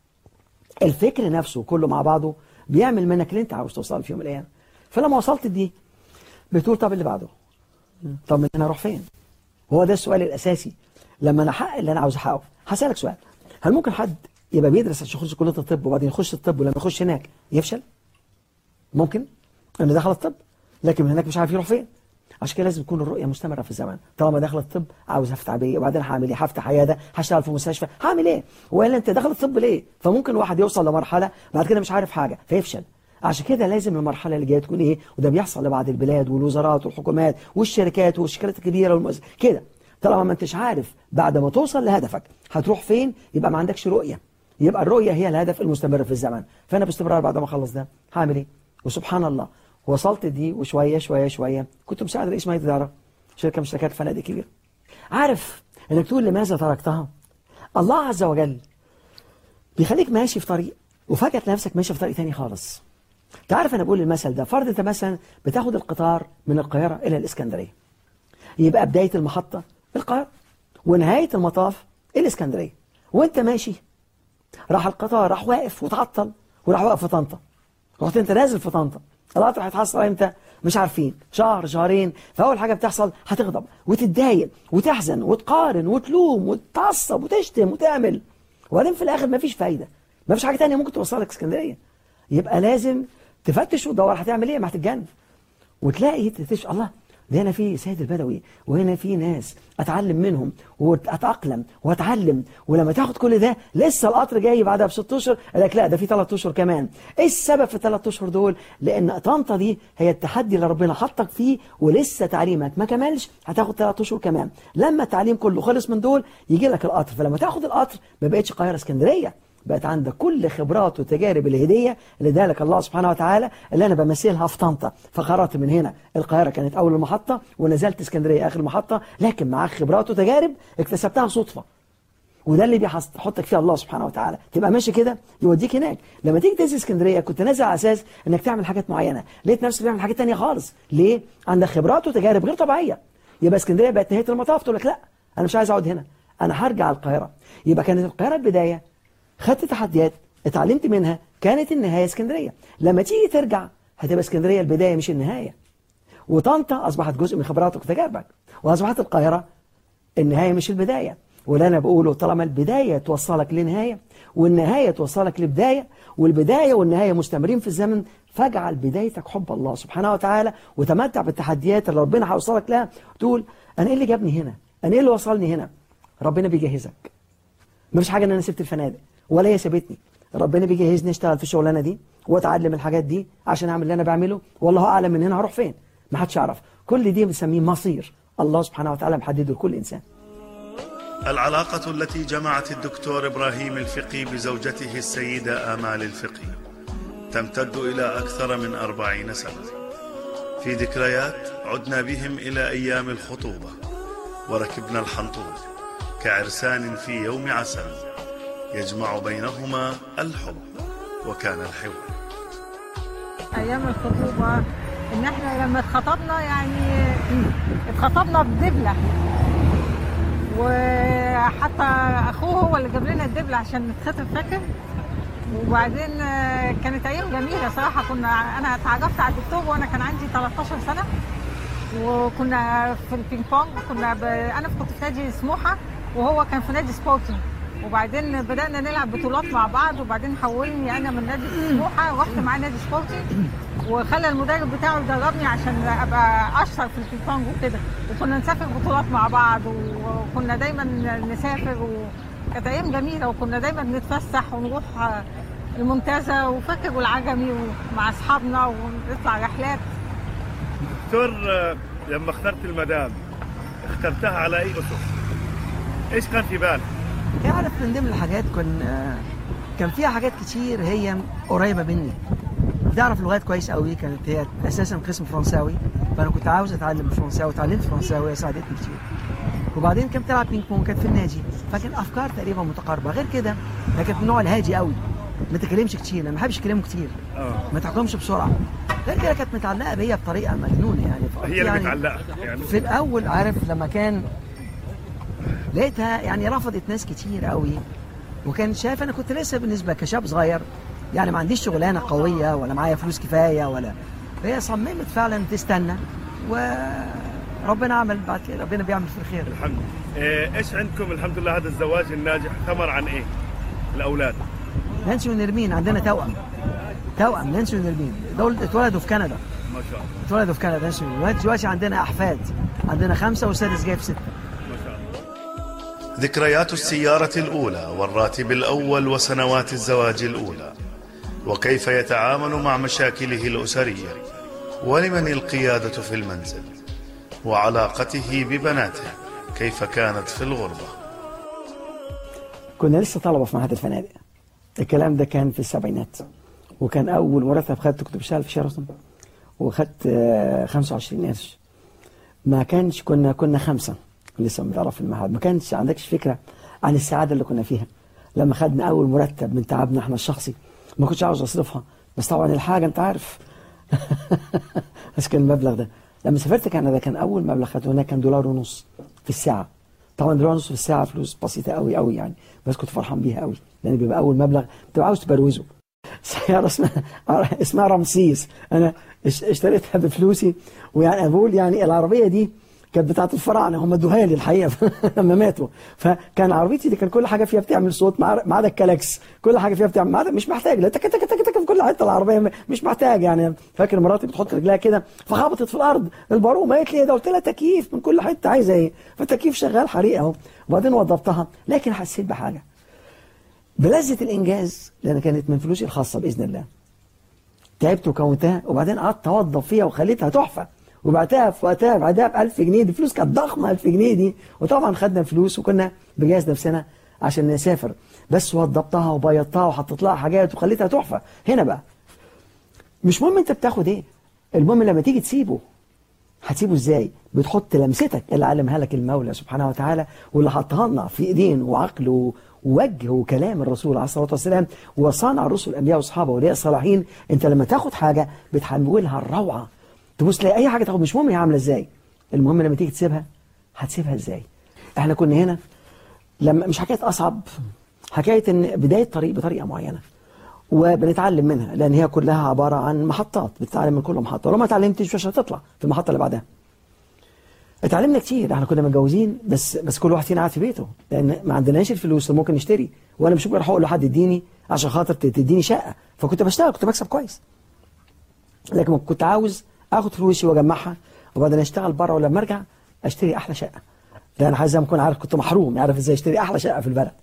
الفكر نفسه كله مع بعضه بيعمل منك اللي انت عاوز توصل في يوم من الايام. فلما وصلت دي بتقول طب اللي بعده، طب من هنا اروح فين؟ هو ده السؤال الاساسي. لما انا احقق اللي انا عاوز احققه هسالك سؤال: هل ممكن حد يبقى بيدرس عشان يخش كليه الطب وبعدين يخش الطب ولما يخش هناك يفشل؟ ممكن انه دخل الطب لكن من هناك مش عارف يروح فين. عشان كده لازم تكون الرؤيه مستمره في الزمن. طالما داخل الطب عاوز افتح عبيه وبعدين هعمل ايه؟ هفتح عياده، هشتغل في مستشفى، هعمل ايه؟ والا انت داخل الطب ليه؟ فممكن واحد يوصل لمرحله بعد كده مش عارف حاجه فيفشل. عشان كده لازم المرحله اللي جايه تكون ايه؟ وده بيحصل لبعض البلاد والوزارات والحكومات والشركات والشركات الكبيره والمؤسسات كده. طالما ما انتش عارف بعد ما توصل لهدفك هتروح فين، يبقى ما عندكش رؤيه. يبقى الرؤيه هي الهدف المستمر في الزمن. فانا باستمرار بعد ما اخلص ده هعمل ايه؟ وسبحان الله وصلت دي وشويه شويه شويه كنت مساعد رئيس مجلس اداره شركه من شركات الفنادق كبيره. عارف انك تقول لماذا تركتها؟ الله عز وجل بيخليك ماشي في طريق وفجاه تلاقي نفسك ماشي في طريق ثاني خالص. انت عارف انا بقول المثل ده، فرض انت مثلا بتاخد القطار من القاهره الى الاسكندريه، يبقى بدايه المحطه القاهره ونهايه المطاف الاسكندريه. وانت ماشي راح القطار راح واقف وتعطل وراح واقف في طنطا، رحت انت نازل في طنطا، القطر هيتحصل امتى؟ مش عارفين، شهر شهرين. فاول حاجه بتحصل هتغضب وتتضايق وتحزن وتقارن وتلوم وتتعصب وتشتم وتعمل، وبعدين في الاخر مفيش فايده، مفيش حاجه ثانيه ممكن توصلك اسكندريه. يبقى لازم تفتش وتدور هتعمل ايه، ما هتتجنن وتلاقي تكتشف الله ده هنا في سيد البدوي، وهنا في ناس اتعلم منهم واتاقلم واتعلم. ولما تاخد كل ده لسه القطر جاي بعدها بست اشهر، قال لك لا ده في ثلاث اشهر كمان. ايه السبب في الثلاث اشهر دول؟ لان طنطا دي هي التحدي اللي ربنا حطك فيه، ولسه تعليمك ما كملش، هتاخد ثلاث اشهر كمان. لما التعليم كله خلص من دول يجي لك القطر، فلما تاخد القطر ما بقتش القاهره اسكندريه، بقت عندك كل خبرات وتجارب الهديه اللي اداها لك الله سبحانه وتعالى، اللي انا بمثلها في طنطا. فقررت من هنا القاهره كانت اول المحطه، ونزلت اسكندريه اخر المحطه، لكن معاك خبرات وتجارب اكتسبتها صدفه. وده اللي بيحطك فيه الله سبحانه وتعالى، تبقى ماشي كده يوديك هناك. لما تيجي تنزل اسكندريه كنت نازل على اساس انك تعمل حاجات معينه، لقيت نفسك بتعمل حاجات ثانيه خالص. ليه؟ عندك خبرات وتجارب غير طبيعيه. يبقى اسكندريه بقت نهايه المطاف، تقول لك لا انا مش عايز اقعد هنا، انا هرجع القاهره. يبقى كانت القاهره البدايه، خدت تحديات اتعلمت منها، كانت النهايه اسكندريه. لما تيجي ترجع هتبقى اسكندريه البدايه مش النهايه. وطنطا اصبحت جزء من خبراتك وتجاربك، واصبحت القاهره النهايه مش البدايه. ولا انا بقوله طالما البدايه توصلك لنهايه، والنهايه توصلك لبدايه، والبدايه والنهايه مستمرين في الزمن، فاجعل بدايتك حب الله سبحانه وتعالى، وتمتع بالتحديات اللي ربنا هيوصلك لها. تقول انا ايه اللي جابني هنا؟ انا ايه اللي وصلني هنا؟ ربنا بيجهزك. مفيش حاجه ان انا سبت الفنادق ولا هي سابتني، ربنا بيجهزني اشتغل في الشغلانه دي واتعلم الحاجات دي عشان اعمل اللي انا بعمله، والله اعلم من هنا هروح فين، ما حدش يعرف. كل دي بنسميه مصير الله سبحانه وتعالى محدده لكل انسان. العلاقة التي جمعت الدكتور إبراهيم الفقي بزوجته السيدة آمال الفقي تمتد إلى أكثر من أربعين سنة. في ذكريات عدنا بهم إلى أيام الخطوبة، وركبنا الحنطور كعرسان في يوم عسل يجمع بينهما الحب وكان الحوار. أيام الخطوبة إن إحنا لما اتخطبنا يعني اتخطبنا بدبلة، وحتى أخوه هو اللي جاب لنا الدبلة عشان نتخطب، فاكر؟ وبعدين كانت أيام جميلة صراحة. كنا أنا اتعرفت على الدكتور وأنا كان عندي ثلاثة عشر سنة، وكنا في البينج بونج، كنا ب... أنا كنت في نادي سموحة وهو كان في نادي سبورتنج، وبعدين بدأنا نلعب بطولات مع بعض، وبعدين حولني أنا من نادي سموحة ورحت معاه نادي سبورتنج، وخلى المدرب بتاعه يدربني عشان أبقى أشطر في البينج بونج وكده، وكنا نسافر بطولات مع بعض، وكنا دايما نسافر، وكانت أيام جميلة، وكنا دايما نتفسح ونروح المنتزه وفاكر والعجمي مع أصحابنا ونطلع رحلات. دكتور، لما اخترت المدام اخترتها على أي أسس؟ إيش كان في بالك؟ تعرف من ضمن الحاجات كن كان فيها حاجات كتير هي قريبة مني. بتعرف لغات كويس قوي، كانت هي أساسا قسم فرنساوي، فأنا كنت عاوز أتعلم الفرنساوي، وتعلمت فرنساوي وساعدتني كتير. وبعدين كانت بتلعب بينج بونج، كانت في النادي، فكان أفكار تقريبا متقاربة. غير كده هي كانت من النوع الهادي قوي، ما تكلمش كتير، أنا ما بحبش كلامه كتير، ما تحكمش بسرعة. غير كده كانت متعلقة بيا بطريقة مجنونة يعني. هي اللي يعني متعلقة يعني. في الأول عارف لما كان لقيتها يعني رفضت ناس كتير قوي، وكان شايف انا كنت لسه بالنسبه كشاب صغير يعني ما عنديش شغلانه قويه ولا معايا فلوس كفايه، ولا هي صممت فعلا تستنى، وربنا عمل بعد كده، ربنا بيعمل في الخير. الحمد لله. إيه ايش عندكم الحمد لله هذا الزواج الناجح ثمر عن ايه؟ الاولاد نانسي ونرمين، عندنا توأم توأم نانسي ونرمين، دول اتولدوا في كندا ما شاء الله، اتولدوا في كندا نانسي ونرمين. دلوقتي عندنا احفاد، عندنا خمسه والسادس جاي في سته. ذكريات السيارة الأولى والراتب الأول وسنوات الزواج الأولى، وكيف يتعامل مع مشاكله الأسرية، ولمن القيادة في المنزل، وعلاقته ببناته كيف كانت في الغربة. كنا لسه طلبة في معهد الفنادق، الكلام ده كان في السبعينات، وكان أول مرتب خدته كنت بشتغل في شيراتون، وخدت خمسة وعشرين قرش. ما كانش كنا كنا خمسة لسه متعرف في المعهد، ما كانش عندكش فكرة عن السعادة اللي كنا فيها. لما خدنا أول مرتب من تعبنا احنا الشخصي، ما كنتش عاوز أصرفها، بس طبعا الحاجة أنت عارف بس كان المبلغ ده. لما سافرت كندا كان أول مبلغ خدته هناك كان دولار ونص في الساعة. طبعا دولار ونص في الساعة فلوس بسيطة قوي قوي يعني، بس كنت فرحان بيها قوي، لأن بيبقى أول مبلغ بتبقى عاوز تبروزه. سيارة اسمها اسمها رمسيس، أنا اشتريتها بفلوسي، ويعني أقول يعني العربية دي كانت بتاعه الفراعنه، هم ادوها لي الحقيقه لما ماتوا. فكان عربيتي دي كان كل حاجه فيها بتعمل صوت ما عدا الكلاكس، كل حاجه فيها بتعمل، ما عدا مش محتاج، لا تك تك تك تك في كل حته العربيه مش محتاج يعني. فاكر مراتي بتحط رجلها كده فخبطت في الارض البارومه، قالت لي ايه ده؟ قلت لها تكييف من كل حته، عايزه ايه؟ فالتكييف شغال حريق اهو. وبعدين وضبطها، لكن حسيت بحاجه، بلذة الانجاز، لان كانت من فلوسي الخاصه باذن الله. تعبت وكونتها، وبعدين قعدت اوظف فيها وخليتها تحفه، وبعتها في وقتها بعدها ب ألف جنيه، دي فلوس كانت ضخمه ألف جنيه دي. وطبعا خدنا الفلوس وكنا بجهاز نفسنا عشان نسافر، بس وضبطها وبيضتها وحطيت لها حاجات وخليتها تحفه. هنا بقى مش مهم انت بتاخد ايه، المهم لما تيجي تسيبه هتسيبه ازاي؟ بتحط لمستك اللي علمها لك المولى سبحانه وتعالى، واللي حطها لنا في ايدين وعقل ووجه وكلام الرسول عليه الصلاه والسلام وصانع الرسل الانبياء واصحابه واولياء الصالحين. انت لما تاخد حاجه بتحولها الروعه، تبص تلاقي اي حاجه تاخد، مش مهم هي عامله ازاي، المهم لما تيجي تسيبها هتسيبها ازاي. احنا كنا هنا لما مش حكايه اصعب، حكايه ان بدايه طريق بطريقه معينه وبنتعلم منها، لان هي كلها عباره عن محطات، بتتعلم من كل محطه، ولو ما اتعلمتش مش هتطلع في المحطه اللي بعدها. اتعلمنا كتير، احنا كنا متجوزين بس بس كل واحد فينا قاعد في بيته، لان ما عندناش الفلوس اللي ممكن نشتري، وانا مش ممكن اقول لحد اديني عشان خاطر تديني شقه، فكنت بشتغل، كنت بكسب كويس، لكن كنت عاوز اخد فلوسي واجمعها وبعدين اشتغل بره، ولما ارجع اشتري احلى شقه، لان عايز اكون عارف، كنت محروم، يعرف ازاي اشتري احلى شقه في البلد.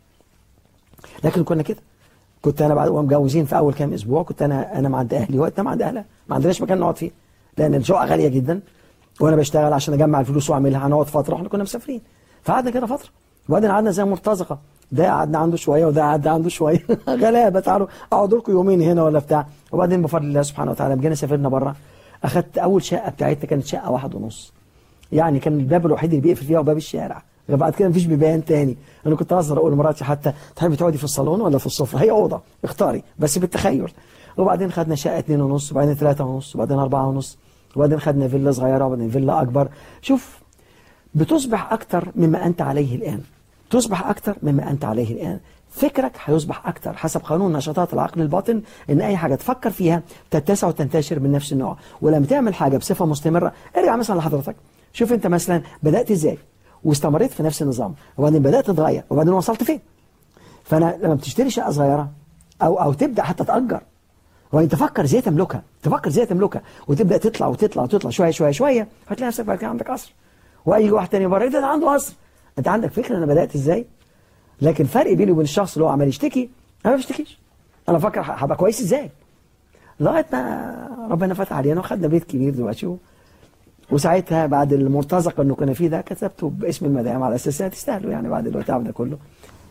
لكن كنا كده، كنت انا بعد ومتجوزين في اول كام اسبوع كنت انا انا مع عند اهلي، وقتها مع عند اهلها ما عندناش مكان نقعد فيه، لان الشقه غاليه جدا، وانا بشتغل عشان اجمع الفلوس واعملها، هنقعد فتره، احنا كنا مسافرين، فقعدنا كده فتره، وبعدين قعدنا زي مرتزقه، ده قعدنا عنده شويه وده قعد عنده شويه غلابه، تعالوا اقعدوا لكم يومين هنا ولا بتاع. وبعدين بفضل الله سبحانه وتعالى جينا سافرنا بره، اخدت اول شقه بتاعتنا كانت شقه واحد ونص، يعني كان الباب الوحيد اللي بيقفل فيها وباب الشارع، بعد كده مفيش بيبان تاني. انا كنت اهزر اقول لمراتي حتى تحبي تقعدي في الصالون ولا في السفره، هي اوضه اختاري بس بالتخيل. وبعدين خدنا شقه اتنين ونص، وبعدين ثلاثة ونص، وبعدين أربعة ونص، وبعدين خدنا فيلا صغيره، وبعدين فيلا اكبر. شوف، بتصبح اكتر مما انت عليه الان، تصبح اكتر مما انت عليه الان، فكرك هيصبح اكتر حسب قانون نشاطات العقل الباطن، ان اي حاجه تفكر فيها تتسع وتنتشر من نفس النوع. ولما تعمل حاجه بصفه مستمره، ارجع مثلا لحضرتك، شوف انت مثلا بدات ازاي واستمريت في نفس النظام، وبعدين بدات تتغير، وبعدين وصلت فين. فانا لما بتشتري شقه صغيره او او تبدا حتى تاجر، وبعدين تفكر ازاي تملكها، تفكر ازاي تملكها، وتبدا تطلع وتطلع وتطلع شويه شويه شويه، هتلاقي نفسك بعد كده عندك قصر، واي واحد تاني بره ده عنده قصر. انت عندك فكره انا بدات ازاي؟ لكن فرق بيني وبين الشخص اللي هو عمال يشتكي، انا ما بشتكيش، انا بفكر هبقى كويس ازاي، لغايه ما ربنا فتح علينا وخدنا بيت كبير دلوقتي. وساعتها بعد المرتزقه انه كنا فيه ده كتبته باسم المدام على اساس انها تستاهلوا يعني بعد التعب ده كله.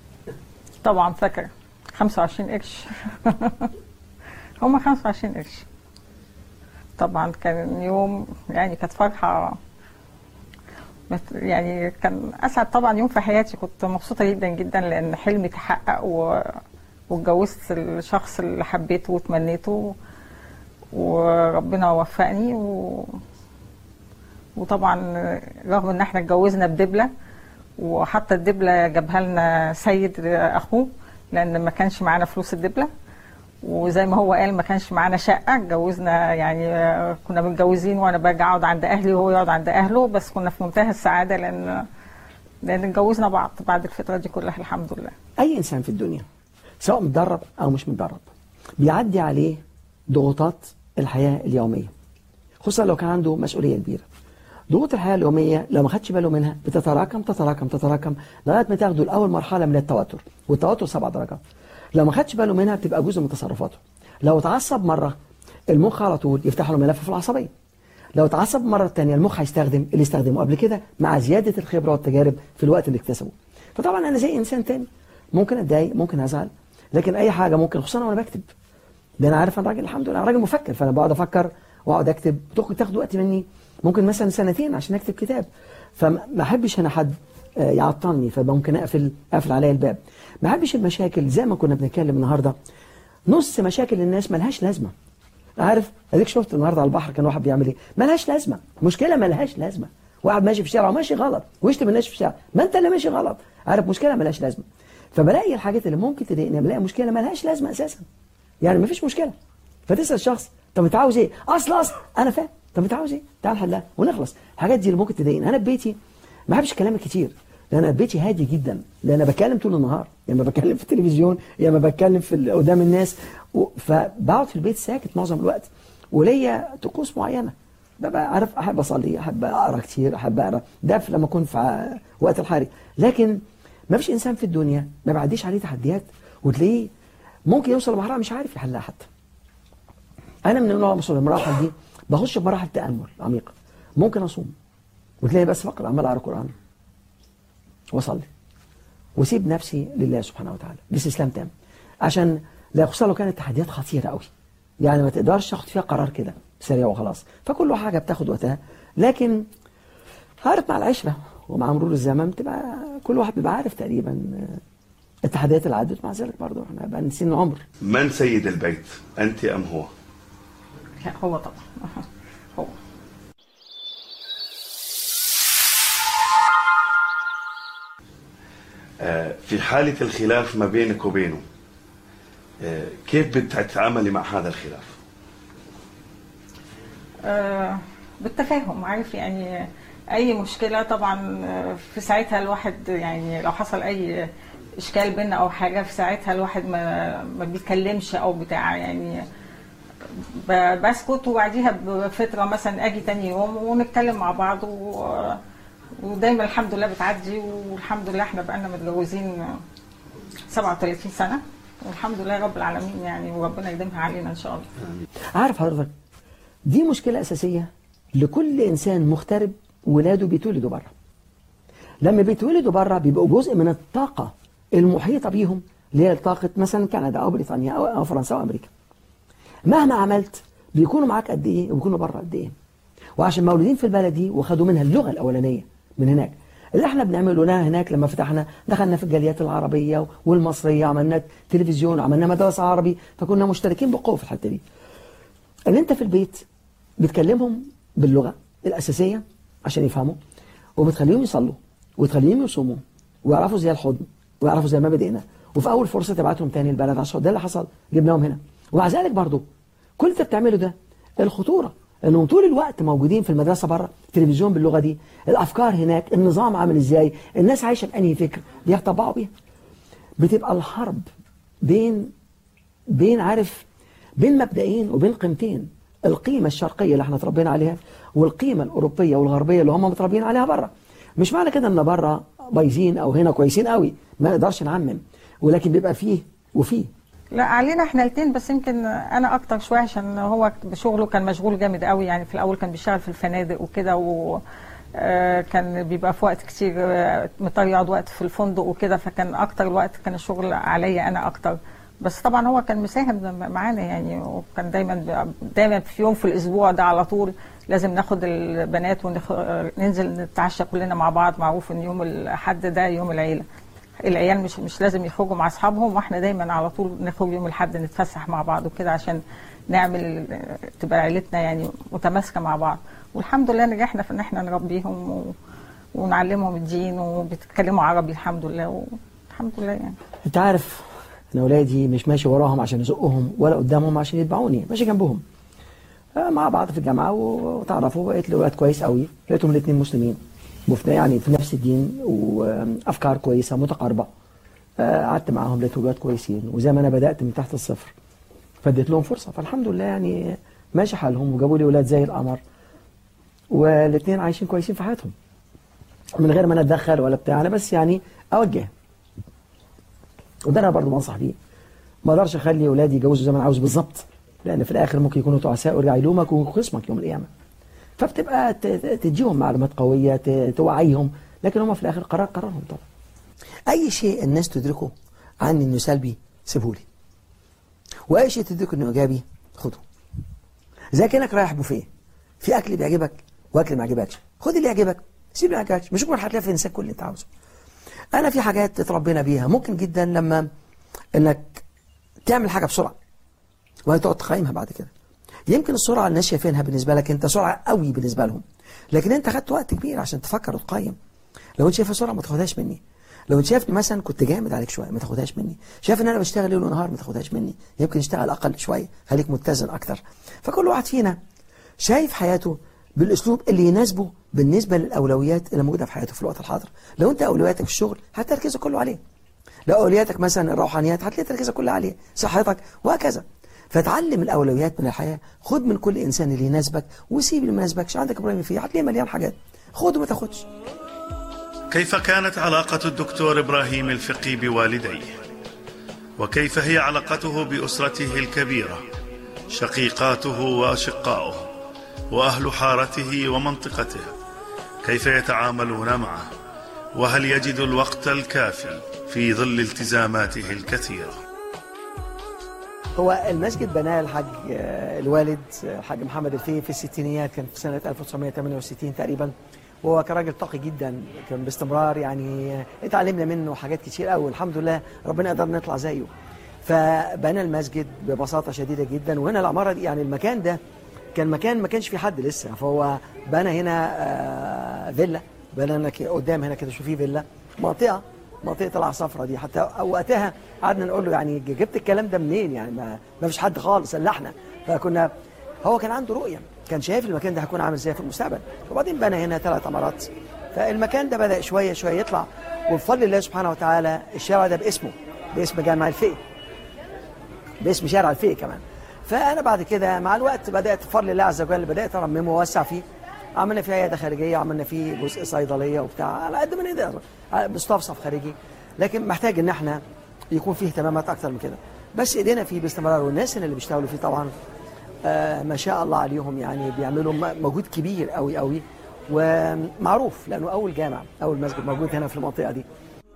طبعا فاكر خمسة وعشرين قرش هم خمسة وعشرين قرش. طبعا كان يوم يعني كانت فرحه، يعني كان اسعد طبعا يوم في حياتي، كنت مبسوطه جدا جدا لان حلمي تحقق و... واتجوزت الشخص اللي حبيته وتمنيته، وربنا وفقني. و... وطبعا رغم ان احنا اتجوزنا بدبله، وحتى الدبله جابها لنا سيد اخوه لان ما كانش معانا فلوس الدبله، وزي ما هو قال ما كانش معانا شقه، اتجوزنا يعني كنا متجوزين وانا برجع اقعد عند اهلي وهو يقعد عند اهله، بس كنا في منتهى السعاده لان لان اتجوزنا بعض بعد الفتره دي كلها الحمد لله. اي انسان في الدنيا سواء متدرب او مش متدرب بيعدي عليه ضغوطات الحياه اليوميه، خصوصا لو كان عنده مسؤوليه كبيره. ضغوط الحياه اليوميه لو ما خدش باله منها بتتراكم تتراكم تتراكم لغايه ما تاخده لاول مرحله من التوتر، والتوتر سبع درجات. لو ما خدش باله منها بتبقى جزء من تصرفاته. لو اتعصب مره المخ على طول يفتح له ملف في العصبيه. لو اتعصب مره ثانيه المخ هيستخدم اللي استخدمه قبل كده مع زياده الخبره والتجارب في الوقت اللي اكتسبه. فطبعا انا زي انسان تاني ممكن اتضايق ممكن ازعل، لكن اي حاجه ممكن، خصوصا وانا بكتب، ده انا عارف انا راجل الحمد لله راجل مفكر، فانا بقعد افكر واقعد اكتب، تاخد وقت مني ممكن مثلا سنتين عشان اكتب كتاب، فما احبش انا حد يعطلني، فممكن اقفل اقفل عليا الباب. ما احبش المشاكل زي ما كنا بنتكلم النهارده، نص مشاكل الناس ملهاش لازمه. عارف اديك شفت النهارده على البحر كان واحد بيعمل ايه؟ ملهاش لازمه، مشكله ملهاش لازمه، واحد ماشي في الشارع وماشي غلط ويشتم الناس في الشارع، ما انت اللي ماشي غلط، عارف مشكله ملهاش لازمه. فبلاقي الحاجات اللي ممكن تضايقني بلاقي مشكله ملهاش لازمه اساسا، يعني مفيش مشكله. فتسال الشخص طب انت عاوز ايه؟ اصل اصل انا فاهم، طب انت عاوز ايه؟ تعال حلها ونخلص. الحاجات دي اللي ممكن تضايقني. انا في بيتي ما بحبش الكلام الكتير، لان انا بيتي هادي جدا، لان انا بتكلم طول النهار، يا اما بتكلم في التلفزيون يا اما بتكلم في قدام الناس، و... فبقعد في البيت ساكت معظم الوقت، وليا طقوس معينه. ببقى عارف احب اصلي، احب اقرا كتير، احب اقرا ده لما اكون في وقت الحرج. لكن ما فيش انسان في الدنيا ما بعديش عليه تحديات وتلاقيه ممكن يوصل لمرحله مش عارف يحلها حتى. انا من النوع اللي المراحل دي بخش في مراحل تامل عميقه، ممكن اصوم وتلاقي بس فقط عمال اقرا قران واصلي واسيب نفسي لله سبحانه وتعالى باستسلام تام، عشان لا خصوصا لو كانت تحديات خطيره قوي، يعني ما تقدرش تاخد فيها قرار كده سريع وخلاص، فكل حاجه بتاخد وقتها. لكن عارف مع العشره ومع مرور الزمن بتبقى كل واحد بيبقى عارف تقريبا التحديات اللي عدت، مع ذلك برضه احنا بقى نسين العمر. من سيد البيت، انت ام هو؟ لا هو طبعا هو. في حالة الخلاف ما بينك وبينه كيف بتتعاملي مع هذا الخلاف؟ آه بالتفاهم، عارف يعني اي مشكله طبعا في ساعتها الواحد يعني لو حصل اي اشكال بينا او حاجه في ساعتها الواحد ما ما بيتكلمش او بتاع، يعني بسكت وبعديها بفتره مثلا اجي تاني يوم ونتكلم مع بعض، و ودايما الحمد لله بتعدي، والحمد لله احنا بقالنا متجوزين سبعة وثلاثين سنه والحمد لله رب العالمين يعني، وربنا يديمها علينا ان شاء الله. عارف حضرتك دي مشكله اساسيه لكل انسان مغترب، ولاده بيتولدوا بره. لما بيتولدوا بره بيبقوا جزء من الطاقه المحيطه بيهم، اللي هي طاقه مثلا كندا او بريطانيا او, أو فرنسا او امريكا. مهما عملت بيكونوا معاك قد ايه وبيكونوا بره قد ايه. وعشان مولودين في البلد دي وخدوا منها اللغه الاولانيه من هناك، اللي احنا بنعمله هناك لما فتحنا دخلنا في الجاليات العربيه والمصريه، عملنا تلفزيون وعملنا مدرسه عربي، فكنا مشتركين بقوه في الحته دي. اللي انت في البيت بتكلمهم باللغه الاساسيه عشان يفهموا، وبتخليهم يصلوا وتخليهم يصوموا ويعرفوا زي الحضن ويعرفوا زي ما بدأنا، وفي اول فرصه تبعتهم تاني البلد عشان ده اللي حصل جبناهم هنا. ومع ذلك برضه كل اللي بتعمله ده الخطوره انهم طول الوقت موجودين في المدرسه بره، التلفزيون باللغه دي، الافكار هناك، النظام عامل ازاي، الناس عايشه بأنهي فكر بيطبقوا بيها. بتبقى الحرب بين بين عارف بين مبدئين وبين قيمتين، القيمه الشرقيه اللي احنا اتربينا عليها والقيمه الاوروبيه والغربيه اللي هم متربيين عليها بره. مش معنى كده ان بره بايظين او هنا كويسين قوي، ما نقدرش نعمم، ولكن بيبقى فيه وفيه. لا علينا احنا الاثنين، بس يمكن انا اكتر شويه عشان هو بشغله كان مشغول جامد قوي، يعني في الاول كان بيشتغل في الفنادق وكده، وكان بيبقى في وقت كتير مضطر يقعد وقت في الفندق وكده، فكان اكتر الوقت كان الشغل عليا انا اكتر. بس طبعا هو كان مساهم معانا يعني، وكان دايما دايما في يوم في الاسبوع ده على طول لازم ناخد البنات وننزل نتعشى كلنا مع بعض. معروف ان يوم الاحد ده يوم العيله، العيال مش مش لازم يخرجوا مع اصحابهم، واحنا دايما على طول نخرج يوم الاحد نتفسح مع بعض وكده، عشان نعمل تبقى عيلتنا يعني متماسكه مع بعض. والحمد لله نجحنا في ان احنا نربيهم و... ونعلمهم الدين وبيتكلموا عربي الحمد لله، والحمد لله يعني. انت عارف انا اولادي مش ماشي وراهم عشان ازقهم ولا قدامهم عشان يتبعوني، ماشي جنبهم مع بعض في الجامعه وتعرفوا، بقيت لي ولاد كويس قوي، لقيتهم الاثنين مسلمين يعني في نفس الدين وافكار كويسه متقاربه. قعدت معاهم لقيت ولاد كويسين، وزي ما انا بدات من تحت الصفر فاديت لهم فرصه، فالحمد لله يعني ماشي حالهم، وجابوا لي ولاد زي القمر، والاثنين عايشين كويسين في حياتهم من غير ما انا اتدخل ولا بتاع، انا بس يعني اوجه. وده انا برضه بنصح بيه، ما اقدرش اخلي اولادي يجوزوا زي ما انا عاوز بالظبط، لان في الاخر ممكن يكونوا تعساء ويرجع يلومك وخصمك يوم القيامه. فبتبقى تديهم معلومات قويه توعيهم، لكن هم في الاخر قرار قرارهم طبعا. اي شيء الناس تدركه عني انه سلبي سيبه لي، واي شيء تدركه انه ايجابي خده. زي كانك رايح بوفيه، في اكل بيعجبك واكل ما يعجبكش، خد اللي يعجبك سيب اللي ما يعجبكش، مش ممكن هتلاقي في انسان كل اللي انت عاوزه. انا في حاجات اتربينا بيها ممكن جدا لما انك تعمل حاجه بسرعه وهتقعد تقيمها بعد كده. يمكن السرعه الناس شايفينها بالنسبه لك انت سرعه قوي بالنسبه لهم، لكن انت خدت وقت كبير عشان تفكر وتقيم. لو انت شايفها سرعه ما تاخدهاش مني، لو انت شايف مثلا كنت جامد عليك شويه ما تاخدهاش مني، شايف ان انا بشتغل ليل ونهار ما تاخدهاش مني، يمكن اشتغل اقل شويه خليك متزن اكتر. فكل واحد فينا شايف حياته بالاسلوب اللي يناسبه بالنسبه للاولويات اللي موجوده في حياته في الوقت الحاضر. لو انت اولوياتك في الشغل هتركزك كله عليه، لو اولوياتك مثلا الروحانيات هتلاقي تركيزك كله عليه، صحتك وهكذا. فتعلم الاولويات من الحياه، خد من كل انسان اللي يناسبك وسيب اللي ما يناسبكش. عندك ابراهيم فيه هتلاقيه مليان حاجات، خد وما تاخدش. كيف كانت علاقة الدكتور إبراهيم الفقي بوالديه؟ وكيف هي علاقته بأسرته الكبيرة، شقيقاته وأشقاؤه وأهل حارته ومنطقته؟ كيف يتعاملون معه؟ وهل يجد الوقت الكافي في ظل التزاماته الكثيرة؟ هو المسجد بناه الحاج الوالد الحاج محمد الفقي في الستينيات، كان في سنة ألف وتسعمائة وثمانية وستين تقريبا، وهو كراجل تقي جدا، كان باستمرار يعني اتعلمنا منه حاجات كتير قوي، الحمد لله ربنا قدر نطلع زيه. فبنى المسجد ببساطة شديدة جدا، وهنا العمارة دي يعني المكان ده كان مكان ما كانش فيه حد لسه، فهو بنى هنا فيلا، بنى هنا قدام هنا كده شوفيه فيلا، منطقة منطقة العصافرة دي. حتى وقتها قعدنا نقول له يعني جبت الكلام ده منين؟ يعني ما, ما فيش حد خالص الا احنا. فكنا هو كان عنده رؤية، كان شايف المكان ده هيكون عامل ازاي في المستقبل. وبعدين بنى هنا ثلاث عمارات، فالمكان ده بدأ شوية شوية يطلع، وبفضل الله سبحانه وتعالى الشارع ده باسمه، باسم جامع الفقي، باسم شارع الفقي كمان. فأنا بعد كده مع الوقت بدأت بفضل الله عز وجل بدأت أرممه وأوسع فيه، عملنا فيه عيادة خارجية، عملنا فيه جزء صيدلية وبتاع على قد ما نقدر، مستوصف خارجي، لكن محتاج إن احنا يكون فيه اهتمامات أكتر من كده. بس إيدينا فيه باستمرار، والناس اللي بيشتغلوا فيه طبعا آه ما شاء الله عليهم، يعني بيعملوا مجهود كبير قوي قوي، ومعروف لأنه أول جامع أول مسجد موجود هنا في المنطقة دي.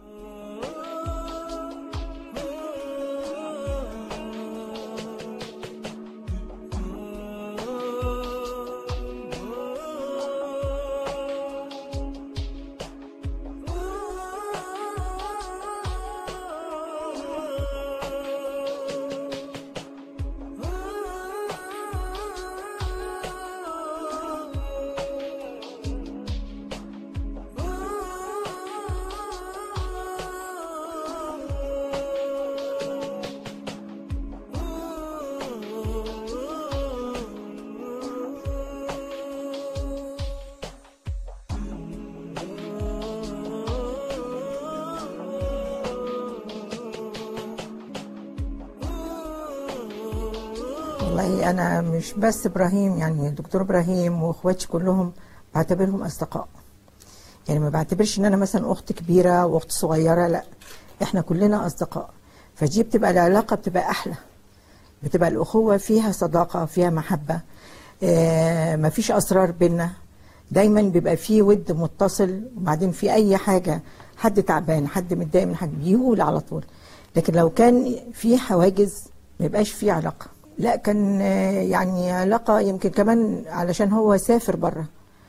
والله أنا مش بس إبراهيم، يعني الدكتور إبراهيم وإخواتي كلهم بعتبرهم أصدقاء. يعني ما بعتبرش إن أنا مثلا أخت كبيرة وأخت صغيرة، لا، إحنا كلنا أصدقاء. فدي بتبقى العلاقة بتبقى أحلى، بتبقى الأخوة فيها صداقة، فيها محبة، آه ما فيش أسرار بينا، دايما بيبقى فيه ود متصل. وبعدين في أي حاجة، حد تعبان، حد متضايق من حاجة، بيقول على طول. لكن لو كان في حواجز ما يبقاش في علاقة. لا، كان يعني علاقة يمكن كمان علشان هو سافر بره،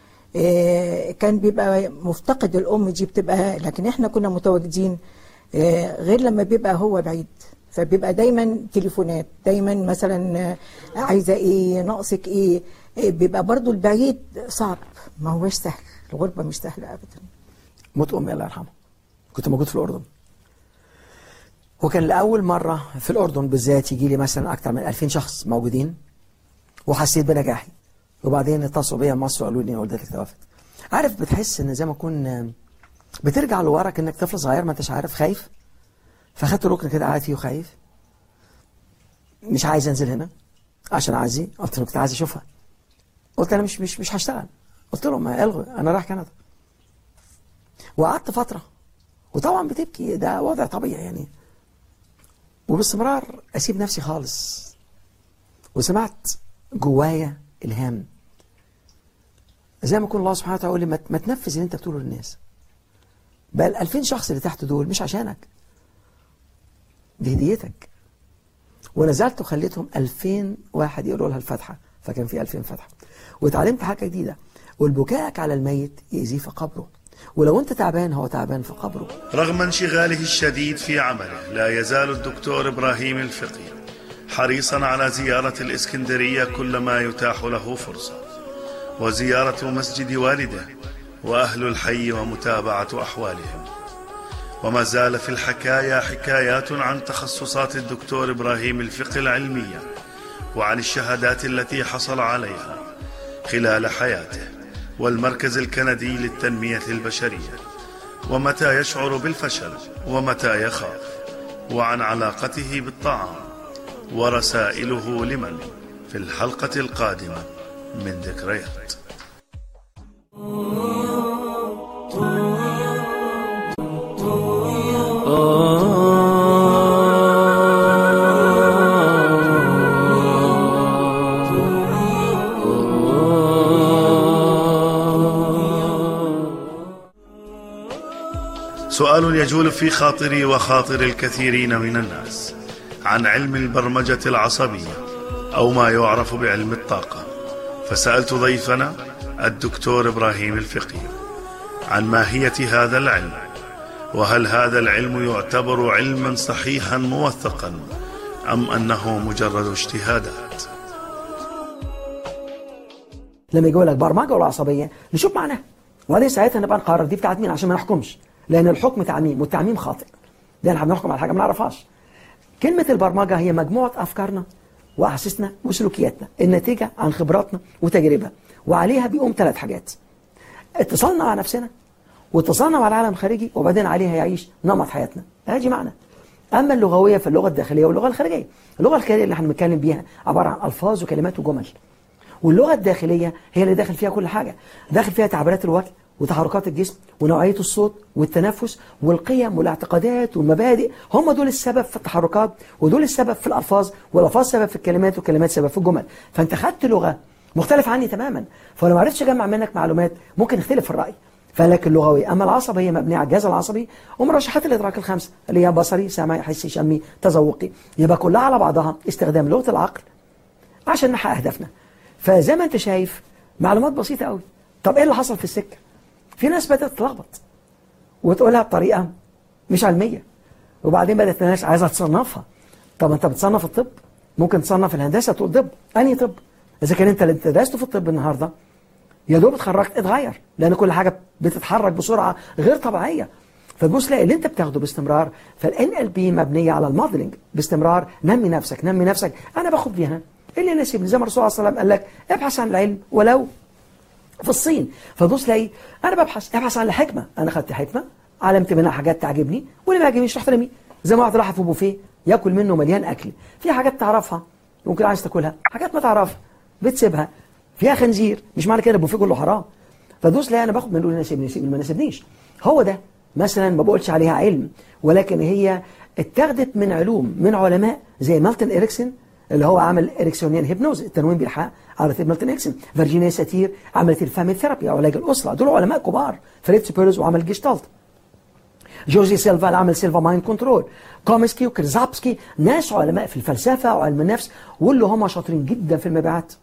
كان بيبقى مفتقد الأم دي بتبقى، لكن احنا كنا متواجدين، غير لما بيبقى هو بعيد. فبيبقى دايما تليفونات، دايما مثلا عايزة ايه، ناقصك ايه. بيبقى برضو البعيد صعب، ما هوش سهل، الغربة مش سهلة أبدا. موت أمي الله يرحمها، كنت موجود في الأردن، وكان لأول مرة في الأردن بالذات يجي لي مثلا أكثر من ألفين شخص موجودين، وحسيت بنجاحي. وبعدين اتصلوا بيا مصر وقالوا لي والدتك توفت. عارف بتحس إن زي ما تكون بترجع لورا كأنك طفل صغير ما أنتش عارف، خايف. فخدت ركن كده قاعد فيه وخايف، مش عايز أنزل هنا عشان أعزي. قلت له كنت عايز أشوفها، قلت أنا مش مش مش هشتغل. قلت لهم الغوا، أنا رايح كندا. وقعدت فترة، وطبعا بتبكي، ده وضع طبيعي يعني، وباستمرار أسيب نفسي خالص. وسمعت جوايا إلهام، زي ما يكون الله سبحانه وتعالى يقول لي ما تنفذ اللي أنت بتقوله للناس. بقى الألفين شخص اللي تحت دول مش عشانك، دي هديتك. ونزلت وخليتهم ألفين واحد يقولوا لها الفاتحة، فكان في ألفين فتحة. واتعلمت حاجة جديدة، والبكاءك على الميت يأذيه في قبره، ولو أنت تعبان هو تعبان في قبره. رغم انشغاله الشديد في عمله، لا يزال الدكتور إبراهيم الفقي حريصا على زيارة الإسكندرية كلما يتاح له فرصة، وزيارة مسجد والده وأهل الحي ومتابعة أحوالهم. وما زال في الحكايا حكايات عن تخصصات الدكتور إبراهيم الفقي العلمية، وعن الشهادات التي حصل عليها، خلال حياته، والمركز الكندي للتنمية البشرية، ومتى يشعر بالفشل ومتى يخاف، وعن علاقته بالطعام ورسائله لمن في الحلقة القادمة من ذكريات. سؤال يجول في خاطري وخاطر الكثيرين من الناس عن علم البرمجة العصبية أو ما يعرف بعلم الطاقة، فسألت ضيفنا الدكتور إبراهيم الفقي عن ماهية هذا العلم، وهل هذا العلم يعتبر علما صحيحا موثقا أم أنه مجرد اجتهادات. لما يقول لك برمجة ولا عصبية نشوف معناها، وبعدين ساعتها نبقى نقرر دي بتاعت مين عشان ما نحكمش، لأن الحكم تعميم والتعميم خاطئ، لأن احنا بنحكم على حاجة ما نعرفهاش. كلمة البرمجة هي مجموعة أفكارنا وأحاسيسنا وسلوكياتنا الناتجة عن خبراتنا وتجربة، وعليها بيقوم ثلاث حاجات: اتصالنا مع نفسنا، واتصالنا مع العالم الخارجي، وبعدين عليها يعيش نمط حياتنا. هذه معنى. أما اللغوية فاللغة الداخلية واللغة الخارجية. اللغة الخارجية اللي احنا بنتكلم بيها عبارة عن ألفاظ وكلمات وجمل، واللغة الداخلية هي اللي داخل فيها كل حاجة، داخل فيها تعبيرات الوجه وتحركات الجسم ونوعية الصوت والتنفس والقيم والاعتقادات والمبادئ. هم دول السبب في التحركات، ودول السبب في الألفاظ، والألفاظ سبب في الكلمات، والكلمات سبب في الجمل. فأنت خدت لغة مختلف عني تماما، فلو ما عرفتش أجمع منك معلومات ممكن نختلف في الرأي. فلك اللغوي. أما العصبية مبنية على الجهاز العصبي ومرشحات الإدراك الخمسة اللي هي بصري سمعي حسي شمي تذوقي، يبقى كلها على بعضها استخدام لغة العقل عشان نحقق أهدافنا. فزي ما أنت شايف معلومات بسيطة قوي. طب إيه اللي حصل في السكة؟ في ناس بدأت تتلخبط وتقولها بطريقة مش علمية، وبعدين بدأت الناس عايزة تصنفها. طب أنت بتصنف الطب، ممكن تصنف الهندسة تقول طب، أنهي طب؟ إذا كان أنت اللي درسته في الطب النهاردة يا دوب اتخرجت اتغير، لأن كل حاجة بتتحرك بسرعة غير طبيعية. فتبص تلاقي اللي أنت بتاخده باستمرار. فالإن إل بي مبنية على الموديلنج باستمرار. نمي نفسك نمي نفسك. أنا باخد بيها اللي يناسبني، زي ما الرسول صلى الله عليه وسلم قال لك ابحث عن العلم ولو في الصين. فتبص تلاقي أنا ببحث ابحث عن الحكمة. أنا خدت حكمة علمت منها حاجات تعجبني، واللي ما يعجبنيش رحت رمي. زي ما واحد راح في بوفيه ياكل منه مليان أكل، في حاجات تعرفها ممكن عايز تاكلها، حاجات ما تعرفها بتسيبها، فيها خنزير، مش معنى كده البوفيه كله حرام. فدوس لا انا باخد من اللي يناسبني يناسبني ما يناسبنيش. هو ده مثلا ما بقولش عليها علم، ولكن هي اتاخدت من علوم من علماء زي مالتون إريكسون اللي هو عمل إريكسونيان هيبنوز التنويم بالإيحاء على مالتون إريكسون. فيرجينيا ساتير عملت الفاميلي ثيرابي او علاج الاسره. دول علماء كبار. فريتز بيرلز وعمل جيشتالت. جوزي سيلفا اللي عمل سيلفا مايند كنترول. كومسكي وكرزابسكي ناس علماء في الفلسفه وعلم النفس، واللي هم شاطرين جدا في المبيعات،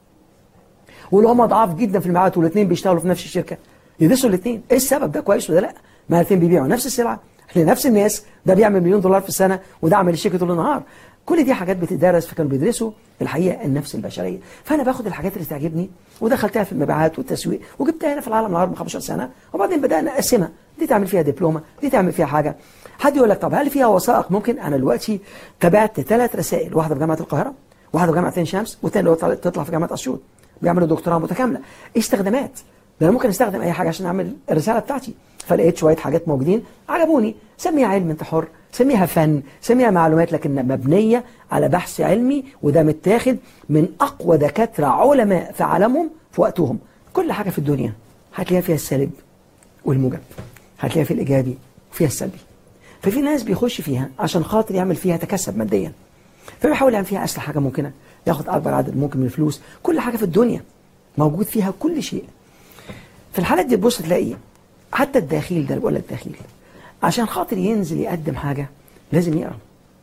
واللي هم ضعاف جدا في المبيعات، والاثنين بيشتغلوا في نفس الشركه. يدرسوا الاثنين. ايه السبب؟ ده كويس ولا لا؟ ما الاثنين بيبيعوا نفس السلعه لنفس الناس، ده بيعمل مليون دولار في السنه وده عمل الشركه طول النهار. كل دي حاجات بتدرس. فكانوا بيدرسوا الحقيقه النفس البشريه. فانا باخد الحاجات اللي تعجبني ودخلتها في المبيعات والتسويق وجبتها هنا في العالم العربي من خمستاشر سنه، وبعدين بدانا نقسمها. دي تعمل فيها دبلومه، دي تعمل فيها حاجه. حد يقول لك طب هل فيها وثائق؟ ممكن. انا دلوقتي تابعت ثلاث رسائل، واحده في جامعه القاهره، واحده في جامعه عين شمس، والثانيه اللي تطلع في جامعه اسيوط، بيعملوا دكتوراه متكامله. استخدامات. ده انا ممكن استخدم اي حاجه عشان اعمل الرساله بتاعتي. فلقيت شويه حاجات موجودين عجبوني. سميها علم، انت حر، سميها فن، سميها معلومات، لكن مبنيه على بحث علمي، وده متاخد من اقوى دكاتره علماء في عالمهم في وقتهم. كل حاجه في الدنيا هتلاقيها فيها السالب والموجب، هتلاقيها في الايجابي وفيها السلبي. ففي ناس بيخش فيها عشان خاطر يعمل فيها تكسب ماديا، فبيحاول يعمل فيها اسهل حاجه ممكنه، ياخد اكبر عدد ممكن من الفلوس. كل حاجه في الدنيا موجود فيها كل شيء. في الحالات دي تبص تلاقي حتى الداخل ده اللي بقول لك داخل، عشان خاطر ينزل يقدم حاجه لازم يقرا.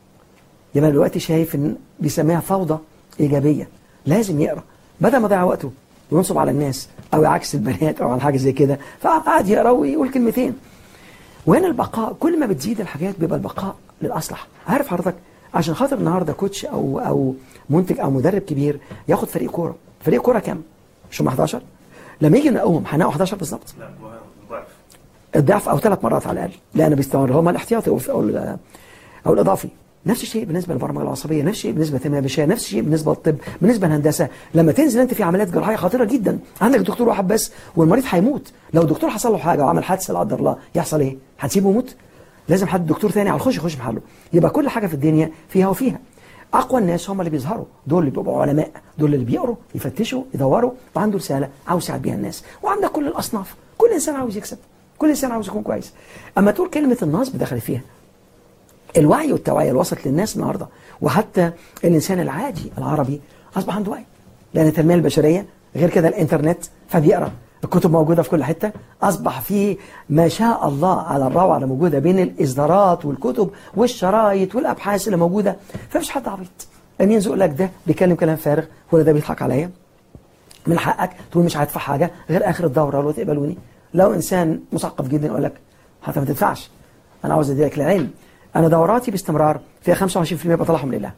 يبقى دلوقتي شايف ان بيسميها فوضى ايجابيه، لازم يقرا بدل ما يضيع وقته وينصب على الناس او يعكس البنات او على حاجه زي كده. فقعد يقرا ويقول كلمتين. وهنا البقاء، كل ما بتزيد الحاجات بيبقى البقاء للاصلح. عارف حضرتك عشان خاطر النهارده كوتش او او منتج او مدرب كبير ياخد فريق كوره، فريق كوره كام؟ مش هم احداشر؟ لما يجي نقوم هنقوا احداشر بالظبط. لا ضعف الضعف او ثلاث مرات على الاقل، لان بيستمر هما الاحتياطي او او الاضافي. نفس الشيء بالنسبه للبرمجه العصبيه، نفس الشيء بالنسبه للتنميه البشريه، نفس الشيء بالنسبه للطب، بالنسبه للهندسه. لما تنزل انت في عمليات جراحيه خطيره جدا، عندك دكتور واحد بس والمريض هيموت. لو الدكتور حصل له حاجه وعمل حادثه لا قدر الله، يحصل ايه؟ هتسيبه يموت؟ لازم حد دكتور ثاني على الخش يخش محله. يبقى كل حاجه في الدنيا فيها وفيها. اقوى الناس هم اللي بيظهروا، دول اللي بيبقوا علماء، دول اللي بيقروا يفتشوا يدوروا وعنده رساله عاوز يساعد بيها الناس. وعندك كل الاصناف، كل انسان عاوز يكسب، كل انسان عاوز يكون كويس. اما تقول كلمه النصب دخل فيها الوعي والتوعيه اللي وصلت للناس النهارده، وحتى الانسان العادي العربي اصبح عنده وعي، لان التنميه البشريه غير كده الانترنت فبيقرا، الكتب موجوده في كل حته، اصبح في ما شاء الله على الروعه اللي موجوده بين الاصدارات والكتب والشرايط والابحاث اللي موجوده. فمش حد عبيط ان ينزل يقول لك ده بيتكلم كلام فارغ ولا ده بيضحك عليا. من حقك تقول مش هدفع حاجه غير اخر الدوره لو تقبلوني. لو انسان مثقف جدا يقول لك حتى ما تدفعش، انا عاوز اديلك العلم. انا دوراتي باستمرار فيها خمسة وعشرين بالمئة بطلعهم لله.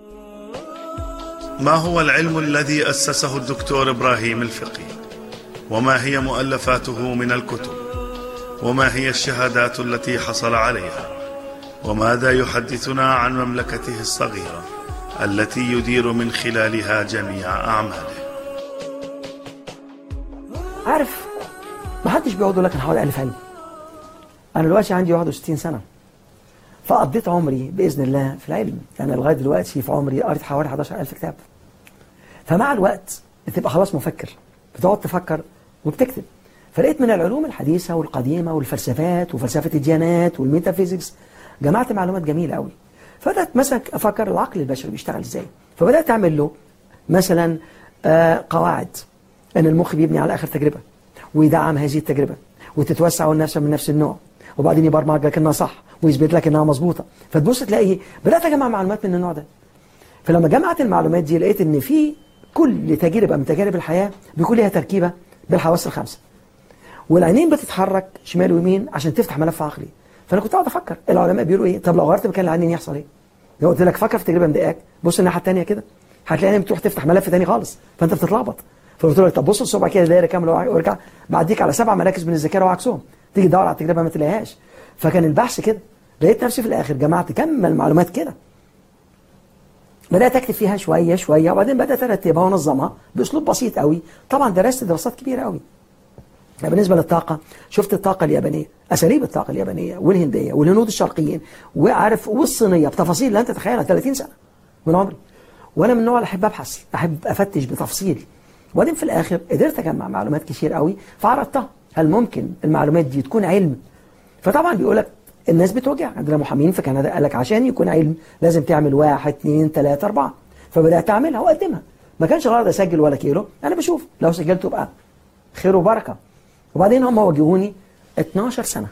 ما هو العلم الذي أسسه الدكتور إبراهيم الفقي؟ وما هي مؤلفاته من الكتب؟ وما هي الشهادات التي حصل عليها؟ وماذا يحدثنا عن مملكته الصغيرة التي يدير من خلالها جميع أعماله؟ عارف ما حدش بيقعد يقول لك انا هقعد الف علم. انا دلوقتي عندي واحد وستين سنه، فقضيت عمري باذن الله في العلم. يعني لغايه دلوقتي في عمري قريت حوالي حداشر ألف كتاب. فمع الوقت بتبقى خلاص مفكر، بتقعد تفكر وبتكتب. فلقيت من العلوم الحديثه والقديمه والفلسفات وفلسفه الديانات والميتافيزيكس جمعت معلومات جميله قوي. فبدات مثلا افكر العقل البشري بيشتغل ازاي. فبدات اعمل له مثلا آه قواعد ان المخ بيبني على اخر تجربه ويدعم هذه التجربه وتتوسع والنفس من نفس النوع، وبعدين يبرمج لك انها صح ويثبت لك انها مظبوطه. فتبص تلاقي بدات اجمع معلومات من النوع ده. فلما جمعت المعلومات دي لقيت ان في كل تجربه من تجارب الحياه بيكون لها تركيبه بالحواس الخمسه، والعينين بتتحرك شمال ويمين عشان تفتح ملف عقلي. فانا كنت قاعد افكر العلماء بيقولوا ايه؟ طب لو غيرت مكان العينين يحصل ايه؟ لو قلت لك فكر في تجربه مضايقاك بص الناحيه الثانيه كده هتلاقي عينين بتروح تفتح ملف ثاني خالص، فانت بتتلخبط. فقلت له طب بص الصبع كده دايره كامله وارجع بعديك على سبع مراكز من الذاكره وعكسهم، تيجي تدور على التجربه ما تلاقيهاش. فكان البحث كده، لقيت نفسي في الاخر جمعت كم المعلومات كده. بدات اكتب فيها شويه شويه وبعدين بدات ارتبها وانظمها باسلوب بسيط قوي. طبعا درست دراسات كبيره قوي. بالنسبه للطاقه شفت الطاقه اليابانيه، اساليب الطاقه اليابانيه والهنديه والهنود الشرقيين وعارف والصينيه بتفاصيل لا تتخيلها. ثلاثين سنه من عمري وانا من النوع اللي احب ابحث، احب افتش بتفصيل. وبعدين في الاخر قدرت اجمع معلومات كتير قوي فعرضتها. هل ممكن المعلومات دي تكون علم؟ فطبعا بيقول لك الناس بتوجع. عندنا محامين في كندا قال لك عشان يكون علم لازم تعمل واحد اثنين ثلاثة أربعة. فبدأت أعملها وأقدمها. ما كانش غرض أسجل ولا كيلو، أنا بشوف لو سجلت يبقى خير وبركة. وبعدين هم وجهوني اتناشر سنة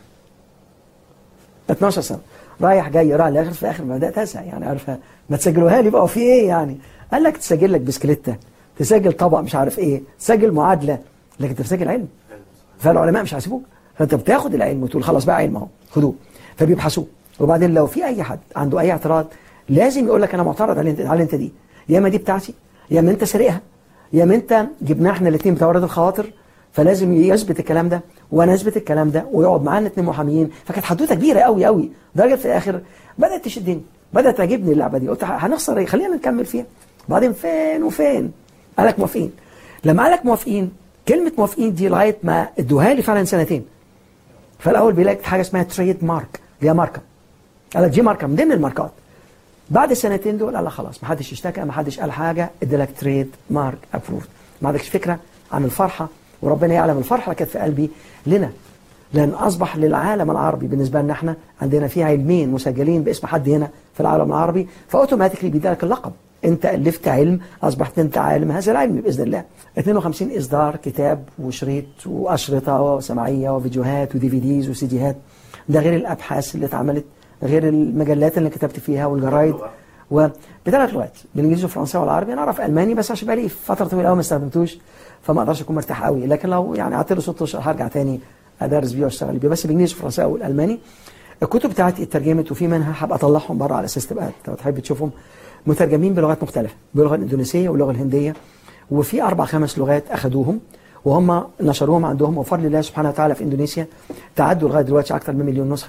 اتناشر سنة رايح جاي رايح لآخر في الآخر بدأت أزهق. يعني عارفة ما تسجلوها لي بقى في إيه يعني؟ قال لك تسجل لك بسكليتة، تسجل طبق مش عارف إيه، تسجل معادلة، لكن تسجل علم. فالعلماء مش هيسيبوك. فانت بتاخد العلم وتقول خلاص بقى علم اهو خدوه. فبيبحثوه. وبعدين لو في اي حد عنده اي اعتراض لازم يقول لك انا معترض على انت على انت دي، يا اما دي بتاعتي يا اما انت سارقها يا اما انت جبناها احنا الاثنين بتورد الخواطر. فلازم يثبت الكلام ده وانا اثبت الكلام ده ويقعد معانا اثنين محاميين. فكانت حدوته كبيره قوي قوي لدرجه في الاخر بدات تشدني، بدات تعجبني اللعبه دي. قلت هنخسر ايه؟ خلينا نكمل فيها. بعدين فين وفين قال لك موافقين. لما قال لك موافقين كلمه موافقين دي لغايه ما ادوها لي فعلا سنتين. فالاول بيلاقي حاجه اسمها تريد مارك اللي هي ماركه. قال لك دي ماركه من ضمن الماركات. بعد السنتين دول قال لك خلاص ما حدش اشتكى ما حدش قال حاجه ادى لك تريد مارك ابروفد. ما عندكش فكره عن الفرحه، وربنا يعلم الفرحه اللي كانت في قلبي لنا، لان اصبح للعالم العربي بالنسبه لنا احنا عندنا فيه علمين مسجلين باسم حد هنا في العالم العربي، فاوتوماتيكلي بيديلك اللقب. انت الفت علم اصبحت انت عالم هذا العلم باذن الله. اثنين وخمسين اصدار كتاب وشريط واشرطه وسمعيه وفيديوهات ودي في ديز وسيديهات. ده غير الابحاث اللي اتعملت، غير المجلات اللي كتبت فيها والجرايد. وبثلاث لغات بالانجليزي والفرنساوي والعربي. انا اعرف الماني بس عشان بقالي فتره طويله قوي ما استخدمتوش فما اقدرش اكون مرتاح قوي، لكن لو يعني قعدت له ست اشهر هرجع تاني ادرس بيه واشتغل بيه. بس بالانجليزي والفرنساوي والالماني. الكتب بتاعتي اترجمت وفي منها هبقى اطلعهم بره على اساس تبقى لو تحب تشوفهم مترجمين بلغات مختلفه، باللغه الاندونيسيه واللغه الهنديه، وفي اربع خمس لغات اخذوهم وهم نشروهم عندهم. وفضل الله سبحانه وتعالى في اندونيسيا تعدوا لغايه دلوقتي اكثر من مليون نسخه.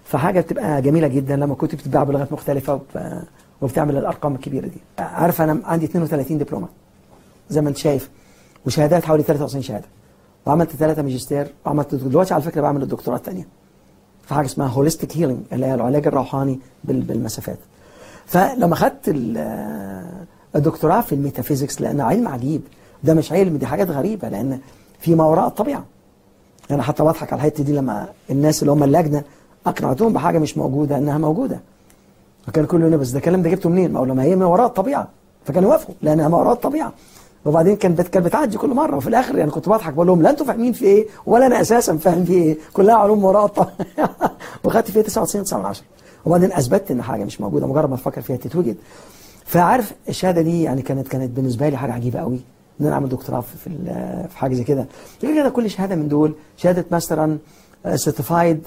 فحاجه بتبقى جميله جدا لما كنت بتتباع بلغات مختلفه وب... وبتعمل الارقام الكبيره دي. عارف انا عندي اثنين وثلاثين دبلومه زي ما انت شايف، وشهادات حوالي ثلاثة وتسعين شهاده، وعملت ثلاثه ماجستير، وعملت دلوقتي على فكره بعمل الدكتوراه الثانيه في حاجه اسمها هوليستيك هيلينج اللي هي العلاج الروحاني بالمسافات. فلما خدت الدكتوراه في الميتافيزيكس، لان علم عجيب، ده مش علم، دي حاجات غريبه، لان في ما وراء الطبيعه. انا حتى بضحك على الحته دي لما الناس اللي هم اللجنه اقنعتهم بحاجه مش موجوده انها موجوده، فكان كله يقول بس ده الكلام ده جبته منين؟ ما اقول لهم هي ما وراء الطبيعه، فكانوا يوافقوا لانها ما وراء الطبيعه. وبعدين كان كانت بتعدي كل مره، وفي الاخر يعني كنت بضحك بقول لهم لا انتوا فاهمين في ايه ولا انا اساسا فاهم في ايه، كلها علوم وراء الطبيعه. وخدت فيها تسعة وتسعين وتسعة من عشرة، وبعدين اثبتت ان حاجه مش موجوده مجرد ما تفكر فيها تتوجد. فعارف الشهاده دي يعني كانت كانت بالنسبه لي حاجه عجيبه قوي ان انا اعمل دكتوراه في في حاجه زي كده. غير كده كل شهاده من دول شهاده ماستر سيرتيفايد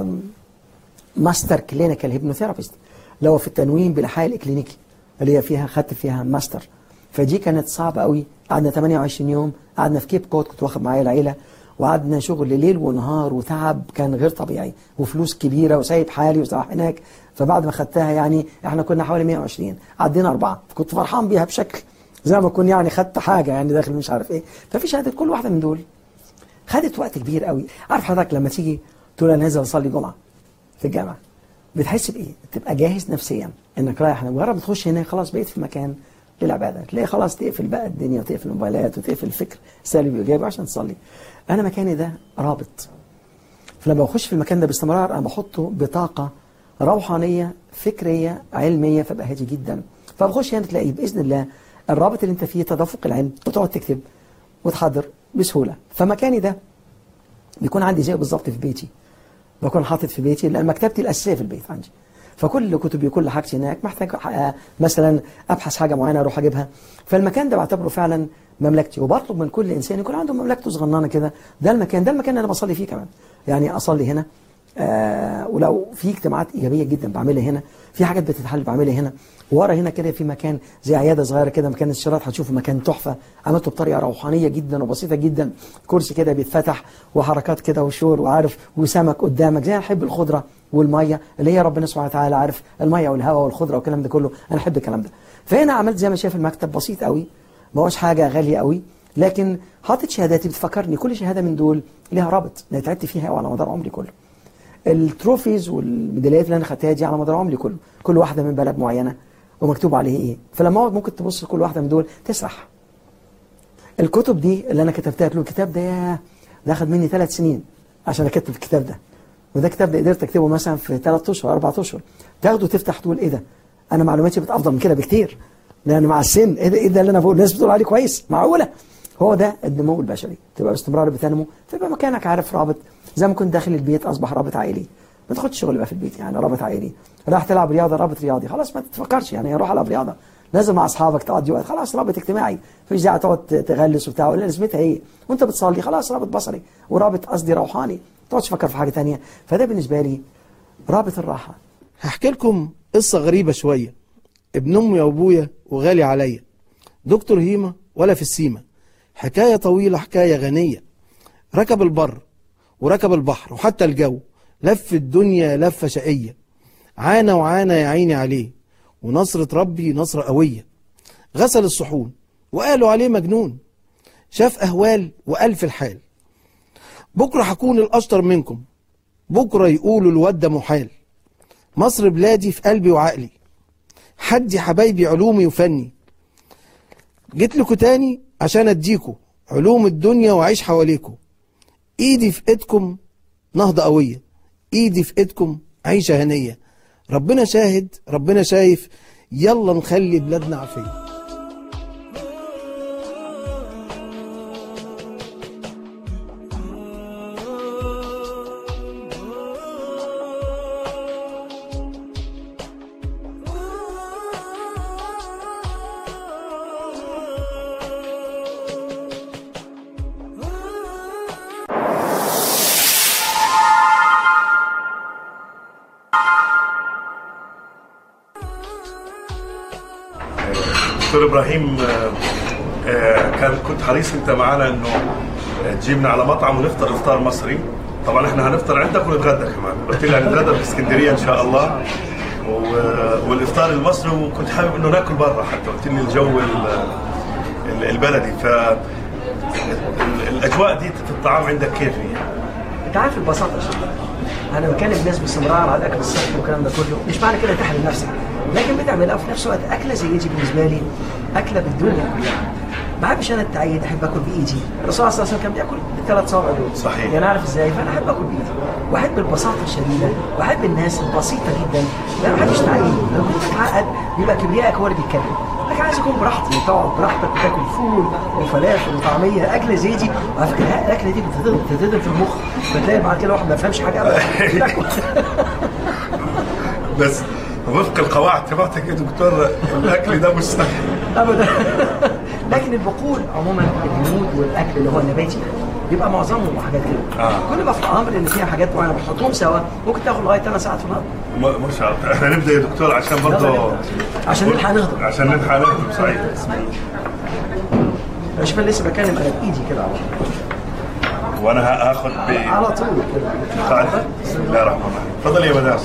ماستر كلينيكال هيبنوثيرابيست اللي هو في التنويم بالايحاء الاكلينيكي اللي هي فيها خدت فيها ماستر. فدي كانت صعبه قوي، قعدنا ثمانية وعشرين يوم، قعدنا في كيب كود، كنت واخد معايا العيله، وقعدنا شغل ليل ونهار وتعب كان غير طبيعي، وفلوس كبيره وسايب حالي وصراحه هناك. فبعد ما خدتها يعني احنا كنا حوالي مئة وعشرين، عدينا اربعه، فكنت فرحان بيها بشكل زي ما كنت يعني خدت حاجه يعني داخل مش عارف ايه. ففي شهاده كل واحده من دول خدت وقت كبير قوي. عارف حضرتك لما تيجي تقول انا نازل اصلي جمعه في الجامعه، بتحس بايه؟ تبقى جاهز نفسيا انك رايح، مجرد ما تخش هنا خلاص بقيت في مكان للعباده، تلاقي خلاص تقفل بقى الدنيا وتقفل الموبايلات وتقفل الفكر سالب وايجابي عشان تصلي. انا مكاني ده رابط، فلما بخش في المكان ده باستمرار انا بحطه بطاقه روحانيه فكريه علميه، فبقى هادي جدا. فبخش هنا تلاقي باذن الله الرابط اللي انت فيه تدفق العلم، وتقعد تكتب وتحضر بسهوله. فمكاني ده بيكون عندي زي بالظبط في بيتي، بكون حاطط في بيتي لان مكتبتي الاساسيه في البيت عندي، فكل كتبي وكل حاجتي هناك. محتاج مثلا ابحث حاجه معينه اروح اجيبها، فالمكان ده بعتبره فعلا مملكتي. وبطلب من كل انسان يكون عنده مملكته صغننه كده. ده المكان ده المكان اللي انا بصلي فيه كمان، يعني اصلي هنا. آه ولو في اجتماعات ايجابيه جدا بعملها هنا، في حاجات بتتحل بعملها هنا. ورا هنا كده في مكان زي عياده صغيره كده، مكان الشراط هتشوفوا مكان تحفه، عملته بطريقه روحانيه جدا وبسيطه جدا. كرسي كده بيتفتح وحركات كده وشور وعارف وسمك قدامك، زي انا احب الخضره والميه اللي هي ربنا سبحانه وتعالى عارف، الميه والهواء والخضره والكلام ده كله، انا احب الكلام ده. فهنا عملت زي ما شايف المكتب بسيط قوي، ما هوش حاجه غاليه قوي، لكن حاطط شهاداتي بتفكرني كل شهاده من دول ليها رابط انا تعبت فيها وعلى مدار عمري كله. التروفيز والميداليات اللي انا خدتها دي على مدار عمري كله، كل واحده من بلد معينه ومكتوب عليه ايه. فلما اقعد ممكن تبص كل واحده من دول تسرح. الكتب دي اللي انا كتبتها، تقول الكتاب ده ياه ده اخذ مني ثلاث سنين عشان اكتب الكتاب ده، وده كتاب ده قدرت اكتبه مثلا في ثلاث اشهر اربع اشهر. تاخده تفتح تقول ايه ده؟ انا معلوماتي بتافضل من كده بكتير، لان مع السن ايه ده ايه ده اللي انا بقول الناس بتقول عليه كويس، معقوله؟ هو ده النمو البشري، تبقى باستمرار بتنمو، تبقى مكانك عارف رابط. زي ما كنت داخل البيت اصبح رابط عائلي، ما تاخدش شغل بقى في البيت، يعني رابط عائلي. راح تلعب رياضه رابط رياضي، خلاص ما تفكرش يعني روح العب رياضه. نازل مع اصحابك تقضي وقت، خلاص رابط اجتماعي، مفيش داعي تقعد تغلس وبتاع، ولا لازمتها ايه؟ وانت بتصلي خلاص رابط بصري ورابط قصدي روحاني، ما تقعدش تفكر في حاجه ثانيه. فده بالنسبه لي رابط الراحه. هحكي لكم قصه غريبه شويه. ابن امي وابويا وغالي عليا، دكتور هيمه ولا في السيمه، حكايه طويله حكايه غنيه. ركب البر وركب البحر وحتى الجو، لف الدنيا لفه شقيه، عانى وعانى يا عيني عليه، ونصرة ربي نصرة قوية. غسل الصحون وقالوا عليه مجنون، شاف أهوال وقال في الحال، بكرة هكون الأشطر منكم، بكرة يقولوا الواد ده محال. مصر بلادي في قلبي وعقلي، حدي حبايبي علومي وفني، جيت لكم تاني عشان أديكم علوم الدنيا وأعيش حواليكم. إيدي في إيدكم نهضة قوية، إيدي في إيدكم عيشة هنية. ربنا شاهد ربنا شايف، يلا نخلي بلادنا عافية. دكتور ابراهيم، كان كنت حريص انت معنا انه تجيبنا على مطعم ونفطر افطار مصري، طبعا احنا هنفطر عندك ونتغدى كمان، قلت لي هنتغدى في اسكندريه ان شاء الله، والافطار المصري، وكنت حابب انه ناكل برا حتى، قلت لي الجو البلدي. ف الاجواء دي في الطعام عندك كيف هي؟ انت عارف البساطه شويه، انا بكلم الناس باستمرار على الاكل الصحي والكلام ده كله، مش معنى كده تحرم نفسك، لكن بتعملها في نفس الوقت. اكله زي دي بالنسبه لي اكله بالدنيا كلها. ما بحبش انا التعيد، احب اكل بايدي. الرسول صلى الله عليه وسلم كان بياكل بالثلاث صوابع دول. صحيح. يعني عارف ازاي؟ فانا احب اكل بايدي، واحب البساطه الشديده، واحب الناس البسيطه جدا. لا ما بحبش تعيد، لو كنت بتتعقد بيبقى كبريائك هو اللي بيتكلم. لكن عايز اكون براحتي، تقعد براحتك وتاكل فول وفلافل وطعميه، اكله زي دي. وعلى فكره الاكله دي بتتهضم بتتهضم في المخ، بتلاقي بعد كده واحد ما يفهمش حاجه ابدا. بس وفق القواعد تبعتك يا دكتور الاكل ده مش سهل ابدا. لكن البقول عموما الهنود والاكل اللي هو النباتي بيبقى معظمهم حاجات كده. آه. كل ما في امر ان فيها حاجات معينه بتحطهم سوا ممكن تاخد لغايه ثلاث ساعات في النهار. ما شاء الله. احنا نبدا يا دكتور عشان برضه عشان نلحق نهضم. عشان نلحق نهضم. صحيح. شوف انا لسه بتكلم انا بايدي كده على طول. وانا هاخد ب على طول كده. قاعده. بسم الله الرحمن الرحيم. تفضل يا مدام.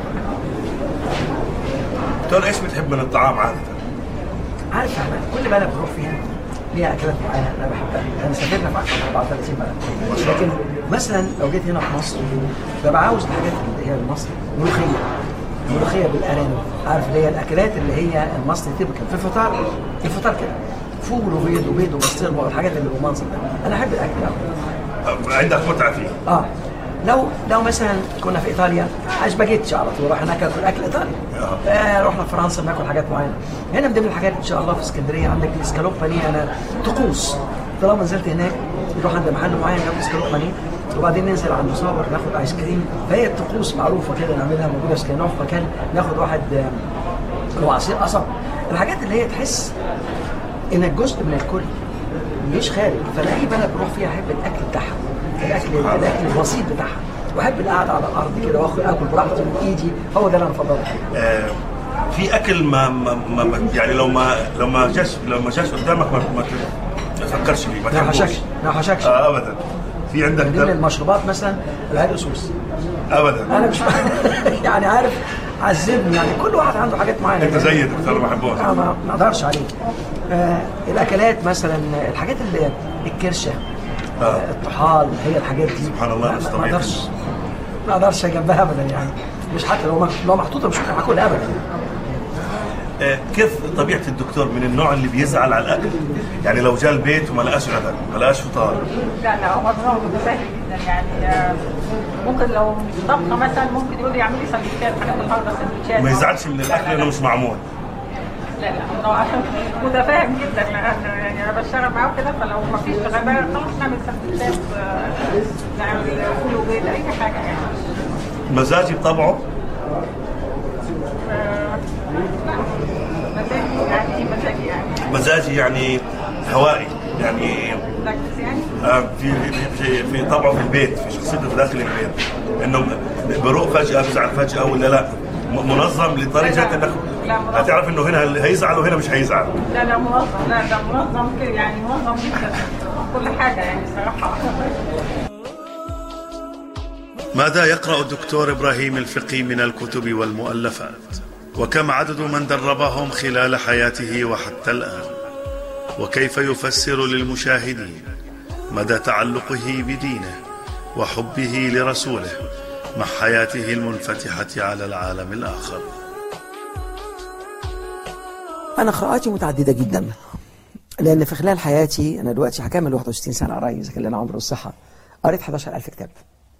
دكتور ايش بتحب من الطعام عاده؟ عارف احمد كل بلد بروح فيها ليها اكلات معينه انا بحبها. انا سافرنا في اكثر من أربعة وثلاثين بلد، لكن مثلا لو جيت هنا في مصر ببقى عاوز الحاجات اللي هي المصري. ملوخيه ملوخيه بالارانب، عارف اللي هي الاكلات اللي هي المصري تبقى في الفطار. الفطار كده فول وبيض وبيض وبسطرمه والحاجات اللي بالمنظر ده، انا احب الاكل ده. عندك متعه فيه؟ اه لو لو مثلا كنا في ايطاليا عايز باجيتش على طول راح هناك اكل اكل ايطالي. آه رحنا فرنسا بناكل حاجات معينه. هنا من ضمن الحاجات ان شاء الله في اسكندريه عندك الاسكالوب بانيه. انا طقوس طالما نزلت هناك نروح عند محل معين ناكل اسكالوب بانيه، وبعدين ننزل على المصور ناخد ايس كريم. فهي الطقوس معروفه كده نعملها، موجوده في اسكندريه. في مكان ناخد واحد هو عصير قصب، الحاجات اللي هي تحس انك جزء من الكل مش خارج. فلاي بلد بروح فيها احب الاكل بتاعها، الاكل الاكل البسيط بتاعها، واحب القعده على الارض كده واخد اكل براحتي من ايدي. هو ده اللي انا بفضله. آه في اكل ما, ما, ما يعني لو ما لو ما جاش لو ما جاش قدامك ما, ما تفكرش فيه، ما تحشكش ما تحشكش آه ابدا. في عندك من المشروبات مثلا العرق سوس ابدا. انا مش يعني عارف عذبني، يعني كل واحد عنده حاجات معينه. انت زي دكتور ما بحبوش. ما ما اقدرش عليه. آه الاكلات مثلا الحاجات اللي الكرشه آه. الطحال، هي الحاجات دي سبحان الله مش طبيعي. ما اقدرش ما اقدرش جنبها ابدا، يعني مش حتى لو لو محطوطه مش ممكن اكلها ابدا. آه كيف طبيعه الدكتور؟ من النوع اللي بيزعل على الاكل؟ يعني لو جاء البيت وما لقاش غدا ما لقاش فطار؟ لا لا هو نوعه متفاهم جدا. يعني آه ممكن لو مش طبخه مثلا ممكن يقول لي اعمل لي سندوتشات، حاجات النهارده سندوتشات. ما يزعلش من الاكل لانه مش معمول؟ لا لا هو متفاهم جدا، يعني انا بشتغل معاه كده. فلو ما فيش غدا خلاص نعمل سندوتشات، نعمل فول وبيض، اي حاجه يعني. مزاجي بطبعه؟ مزاجي يعني ايه مزاجي يعني؟ مزاجي يعني هوائي، يعني آه في في في طبعه في البيت، في شخصيته في داخل البيت، انه بروق فجاه بيزعل فجاه ولا لا منظم لدرجه انك هتعرف انه هنا هيزعل وهنا مش هيزعل. لا لا منظم، لا ده منظم كده يعني، منظم جدا كل حاجه يعني صراحه. ماذا يقرأ الدكتور إبراهيم الفقي من الكتب والمؤلفات؟ وكم عدد من دربهم خلال حياته وحتى الآن؟ وكيف يفسر للمشاهدين مدى تعلقه بدينه وحبه لرسوله مع حياته المنفتحة على العالم الآخر؟ أنا قراءاتي متعددة جدا، لأن في خلال حياتي أنا دلوقتي هكمل واحد وستين سنة قريب إذا كان لنا عمر والصحة، قريت أحد عشر ألف كتاب.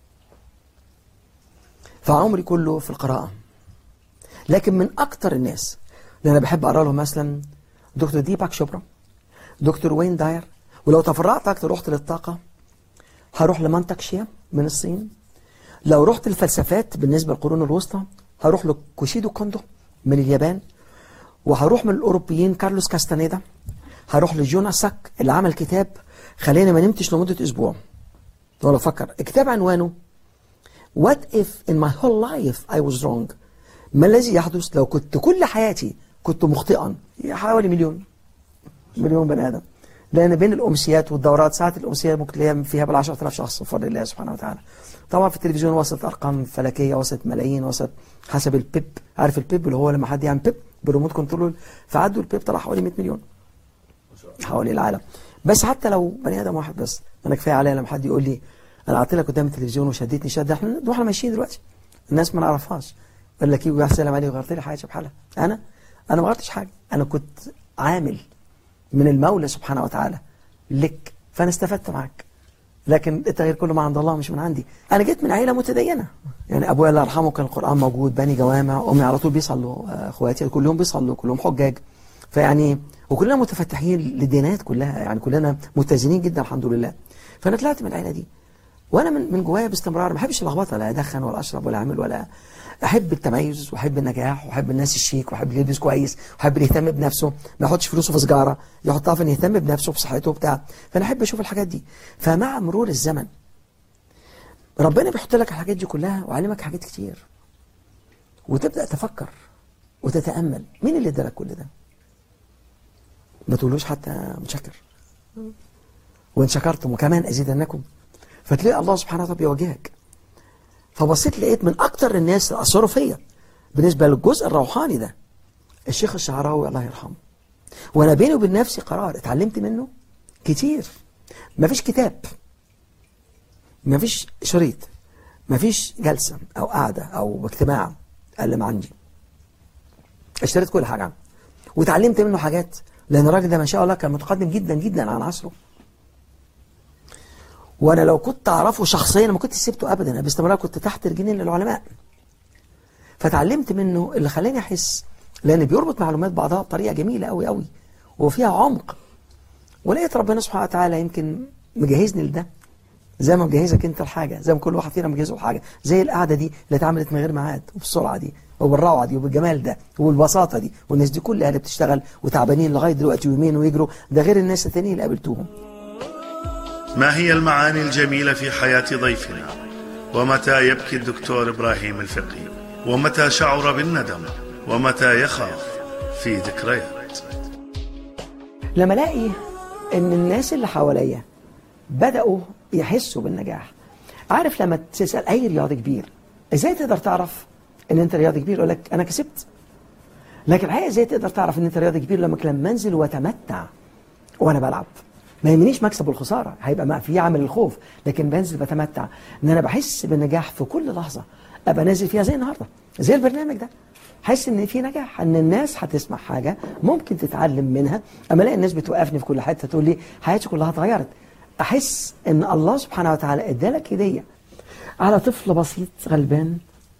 فعمري كله في القراءة. لكن من أكتر الناس اللي أنا بحب أقرأ لهم مثلا دكتور ديباك شوبرا، دكتور وين داير، ولو تفرعت أكتر رحت للطاقة هروح لمانتاك شيا من الصين. لو رحت الفلسفات بالنسبة للقرون الوسطى هروح لكوشيدو كوندو من اليابان، وهروح من الأوروبيين كارلوس كاستانيدا، هروح لجونا ساك اللي عمل كتاب خلاني ما نمتش لمدة أسبوع ولا أفكر. الكتاب عنوانه What if in my whole life I was wrong؟ ما الذي يحدث لو كنت كل حياتي كنت مخطئا؟ حوالي مليون مليون بني آدم. لان بين الامسيات والدورات ساعات الامسيه ممكن تلاقيها فيها بال عشرة آلاف شخص بفضل الله سبحانه وتعالى. طبعا في التلفزيون وصلت ارقام فلكيه، وصلت ملايين، وصلت حسب البيب. عارف البيب اللي هو لما حد يعمل بيب بريموت كنترول، فعدوا البيب طلع حوالي مية مليون حوالي العالم. بس حتى لو بني ادم واحد بس، انا كفايه عليا لما حد يقول لي انا قعدت لك قدام التلفزيون وشدتني شده، احنا واحنا ماشيين دلوقتي الناس ما نعرفهاش، قال لك يجي السلام عليكم وغيرت لي حاجه بحالها. انا انا ما غيرتش حاجه، انا كنت عامل من المولى سبحانه وتعالى لك، فانا استفدت معك. لكن التغيير كله ما عند الله مش من عندي. انا جيت من عائله متدينه، يعني ابويا الله يرحمه كان القران موجود، بني جوامع، امي على طول بيصلوا، اخواتي كلهم بيصلوا، كلهم حجاج، فيعني وكلنا متفتحين للديانات كلها، يعني كلنا متزنين جدا الحمد لله. فانا طلعت من العائله دي وانا من من جوايا باستمرار ما بحبش اللخبطه، لا ادخن ولا اشرب ولا اعمل ولا، احب التميز واحب النجاح واحب الناس الشيك واحب اللي يلبس كويس واحب اللي يهتم بنفسه، ما يحطش فلوسه في سجاره، يحطها في انه يهتم بنفسه بصحته وبتاع. فانا احب اشوف الحاجات دي. فمع مرور الزمن ربنا بيحط لك الحاجات دي كلها ويعلمك حاجات كتير، وتبدا تفكر وتتامل مين اللي ادالك كل ده. ما تقولوش حتى متشكر، وان شكرتم وكمان ازيدنكم. فتلاقي الله سبحانه وتعالى بيواجهك. فبصيت لقيت من اكتر الناس اللي اثروا فيا بالنسبه للجزء الروحاني ده الشيخ الشعراوي الله يرحمه. وانا بيني وبين نفسي قرار اتعلمت منه كتير. مفيش كتاب، مفيش شريط، مفيش جلسه او قعده او اجتماع اقل ما عندي، اشتريت كل حاجه عنه واتعلمت منه حاجات، لان الراجل ده ما شاء الله كان متقدم جدا جدا عن عصره. وانا لو كنت اعرفه شخصيا ما كنت سبته ابدا، انا باستمرار كنت تحت رجلين للعلماء. فتعلمت منه اللي خلاني احس، لان بيربط معلومات بعضها بطريقه جميله قوي قوي وفيها عمق. ولقيت ربنا سبحانه وتعالى يمكن مجهزني لده، زي ما مجهزك انت الحاجه، زي ما كل واحد فينا مجهزه الحاجه، زي القعده دي اللي اتعملت من غير ميعاد وبالسرعه دي وبالروعه دي وبالجمال ده وبالبساطه دي، والناس دي كلها اللي بتشتغل وتعبانين لغايه دلوقتي ويومين ويجروا، ده غير الناس التانيين اللي قابلتوهم. ما هي المعاني الجميلة في حياة ضيفنا؟ ومتى يبكي الدكتور إبراهيم الفقي؟ ومتى شعر بالندم؟ ومتى يخاف في ذكريات؟ لما الاقي ان الناس اللي حواليا بدأوا يحسوا بالنجاح. عارف لما تسأل اي رياضي كبير ازاي تقدر تعرف ان انت رياضي كبير؟ يقول لك انا كسبت. لكن الحقيقة ازاي تقدر تعرف ان انت رياضي كبير؟ لما لما انزل واتمتع وانا بلعب. ما يهمنيش مكسب والخساره، هيبقى ما في عامل الخوف، لكن بنزل بتمتع ان انا بحس بالنجاح في كل لحظه ابقى نازل فيها، زي النهارده زي البرنامج ده، حس ان في نجاح، ان الناس هتسمع حاجه ممكن تتعلم منها. اما الاقي الناس بتوقفني في كل حته تقول لي حياتي كلها اتغيرت، احس ان الله سبحانه وتعالى ادالك هديه على طفل بسيط غلبان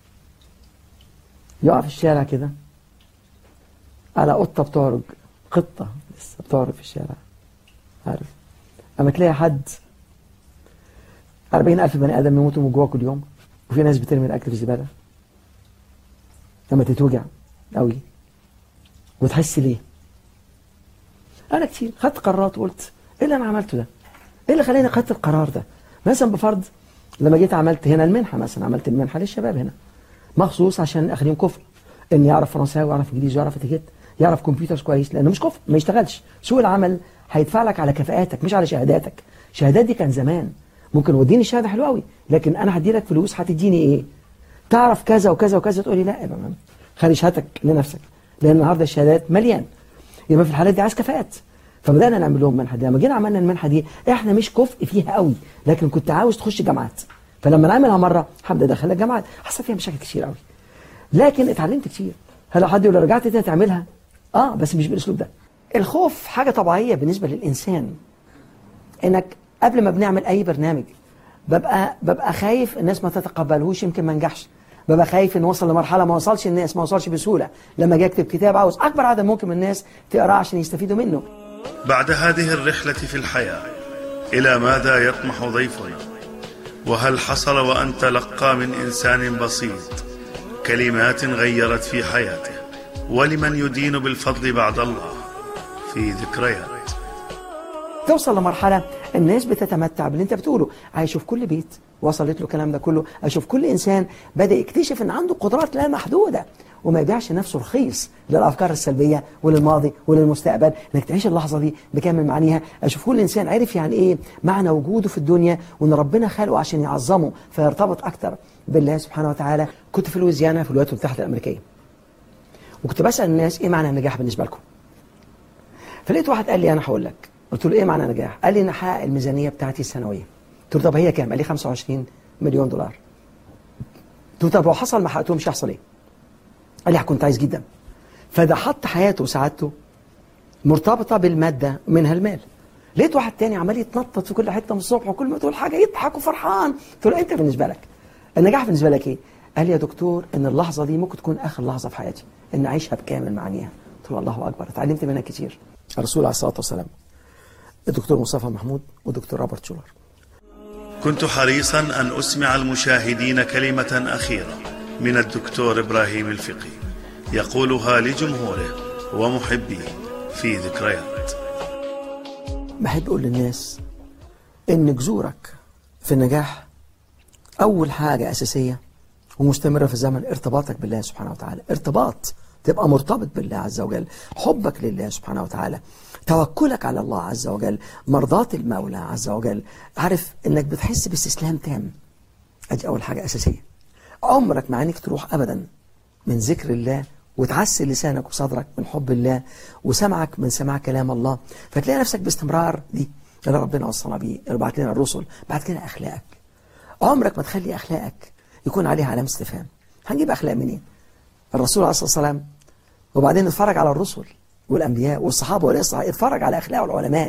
يقع في الشارع كده، على قطه بتعرج، قطه لسه بتعرج في الشارع. عارف اما تلاقي حد أربعين ألف بني آدم يموتوا من جوه كل يوم، وفي ناس بترمي الأكل في الزبالة، لما تتوجع قوي وتحس ليه؟ أنا كتير خدت قرارات وقلت إيه اللي أنا عملته ده؟ إيه اللي خلاني خدت القرار ده؟ مثلا بفرض لما جيت عملت هنا المنحة، مثلا عملت المنحة للشباب هنا مخصوص عشان أخليهم كفر، إن يعرف فرنساوي ويعرف إنجليزي ويعرف اتيكيت، يعرف كمبيوتر كويس، لأنه مش كفر ما يشتغلش. سوق العمل هيدفع لك على كفاءاتك مش على شهاداتك. شهادات دي كان زمان ممكن وديني شهاده حلوه قوي، لكن انا هدي لك فلوس هتديني ايه؟ تعرف كذا وكذا وكذا، تقول لي لا يا بابا خلي شهادتك لنفسك، لان النهارده الشهادات مليان. يبقى في الحالات دي عايز كفاءات. فبدانا نعمل لهم منحه دي. لما جينا عملنا المنحه دي احنا مش كفء فيها قوي، لكن كنت عاوز تخش جامعات، فلما نعملها مره هبدا ادخلك جامعات. حصل فيها مشاكل كتير قوي، لكن اتعلمت كتير. هل حد يقول رجعت تاني تعملها؟ اه بس مش بالاسلوب ده. الخوف حاجه طبيعيه بالنسبه للانسان، انك قبل ما بنعمل اي برنامج ببقى ببقى خايف الناس ما تتقبلهوش، يمكن ما نجحش. ببقى خايف ان وصل لمرحله ما وصلش الناس، ما وصلش بسهوله. لما اجي اكتب كتاب عاوز اكبر عدد ممكن من الناس تقراه عشان يستفيدوا منه. بعد هذه الرحله في الحياه الى ماذا يطمح ضيفنا؟ وهل حصل وان تلقى من انسان بسيط كلمات غيرت في حياته؟ ولمن يدين بالفضل بعد الله في ذكريات؟ توصل لمرحله الناس بتتمتع باللي انت بتقوله. هيشوف كل بيت وصلت له الكلام ده كله، هيشوف كل انسان بدا يكتشف ان عنده قدرات لا محدوده، وما يبيعش نفسه رخيص للافكار السلبيه وللماضي وللمستقبل، انك تعيش اللحظه دي بكامل معانيها. اشوف كل انسان عرف يعني ايه معنى وجوده في الدنيا، وان ربنا خلقه عشان يعظمه فيرتبط اكتر بالله سبحانه وتعالى. كنت في لويزيانا في الولايات المتحده الامريكيه، وكنت بسال الناس ايه معنى النجاح بالنسبه لكم؟ فلقيت واحد قال لي انا هقول لك. قلت له ايه معنى النجاح؟ قال لي ان احقق الميزانيه بتاعتي السنويه. قلت له طب هي كام؟ قال لي خمسة وعشرين مليون دولار. قلت له طب لو حصل ما حققتهمش هيحصل ايه؟ قال لي كنت عايز جدا. فده حط حياته وسعادته مرتبطه بالماده منها المال. لقيت واحد تاني عمال يتنطط في كل حته من الصبح، وكل ما تقول حاجه يضحك وفرحان. قلت له انت بالنسبه لك النجاح بالنسبه لك ايه؟ قال لي يا دكتور ان اللحظه دي ممكن تكون اخر لحظه في حياتي، ان اعيشها بكامل معانيها. قلت له الله اكبر، اتعلمت منها كتير. الرسول عليه الصلاه والسلام، الدكتور مصطفى محمود والدكتور روبرت شولر. كنت حريصا أن أسمع المشاهدين كلمة أخيرة من الدكتور إبراهيم الفقي يقولها لجمهوره ومحبيه في ذكريات. بحب أقول للناس إن جذورك في النجاح أول حاجة أساسية ومستمرة في الزمن ارتباطك بالله سبحانه وتعالى. ارتباط، تبقى مرتبط بالله عز وجل، حبك لله سبحانه وتعالى، توكلك على الله عز وجل، مرضاة المولى عز وجل. عارف انك بتحس باستسلام تام. ادي اول حاجة اساسية. عمرك ما عينك تروح ابدا من ذكر الله، وتعسل لسانك وصدرك من حب الله، وسمعك من سماع كلام الله، فتلاقي نفسك باستمرار دي اللي ربنا وصلنا بيه، اللي بعد كده الرسل، بعد كده اخلاقك. عمرك ما تخلي اخلاقك يكون عليها علامة استفهام. هنجيب اخلاق منين؟ الرسول عليه الصلاة والسلام، وبعدين نتفرج على الرسل والأنبياء والصحابة والإصحاب، اتفرج على أخلاق العلماء.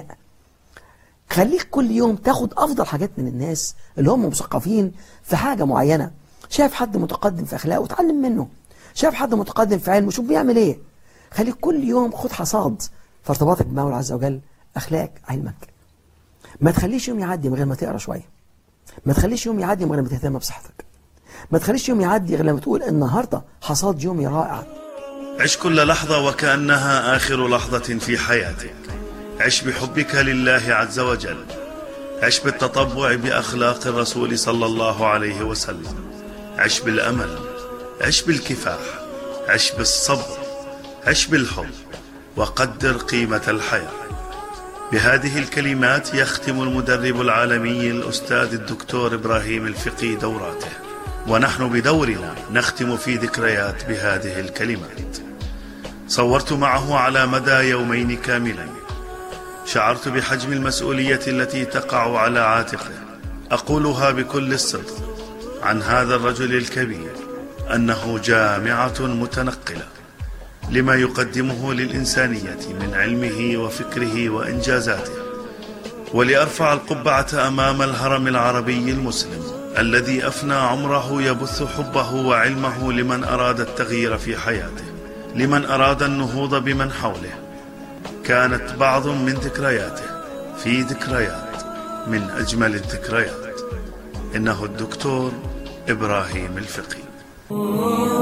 خليك كل يوم تاخد أفضل حاجات من الناس اللي هم مثقفين في حاجة معينة. شايف حد متقدم في أخلاقه وتعلم منه، شايف حد متقدم في علمه شوف بيعمل إيه. خليك كل يوم خد حصاد في ارتباطك بالمولى عز وجل، أخلاقك، علمك. ما تخليش يوم يعدي من غير ما تقرأ شوية. ما تخليش يوم يعدي من غير ما تهتم بصحتك. ما تخليش يوم يعدي غير لما تقول النهاردة حصاد يومي رائع. عش كل لحظة وكأنها آخر لحظة في حياتك. عش بحبك لله عز وجل. عش بالتطبع بأخلاق الرسول صلى الله عليه وسلم. عش بالأمل. عش بالكفاح. عش بالصبر. عش بالحب. وقدر قيمة الحياة. بهذه الكلمات يختم المدرب العالمي الأستاذ الدكتور إبراهيم الفقي دوراته، ونحن بدورنا نختم في ذكريات بهذه الكلمات. صورت معه على مدى يومين كاملين. شعرت بحجم المسؤولية التي تقع على عاتقه. أقولها بكل الصدق عن هذا الرجل الكبير أنه جامعة متنقلة لما يقدمه للإنسانية من علمه وفكره وإنجازاته. ولأرفع القبعة أمام الهرم العربي المسلم الذي أفنى عمره يبث حبه وعلمه لمن أراد التغيير في حياته، لمن أراد النهوض بمن حوله. كانت بعض من ذكرياته في ذكريات من أجمل الذكريات. إنه الدكتور إبراهيم الفقي.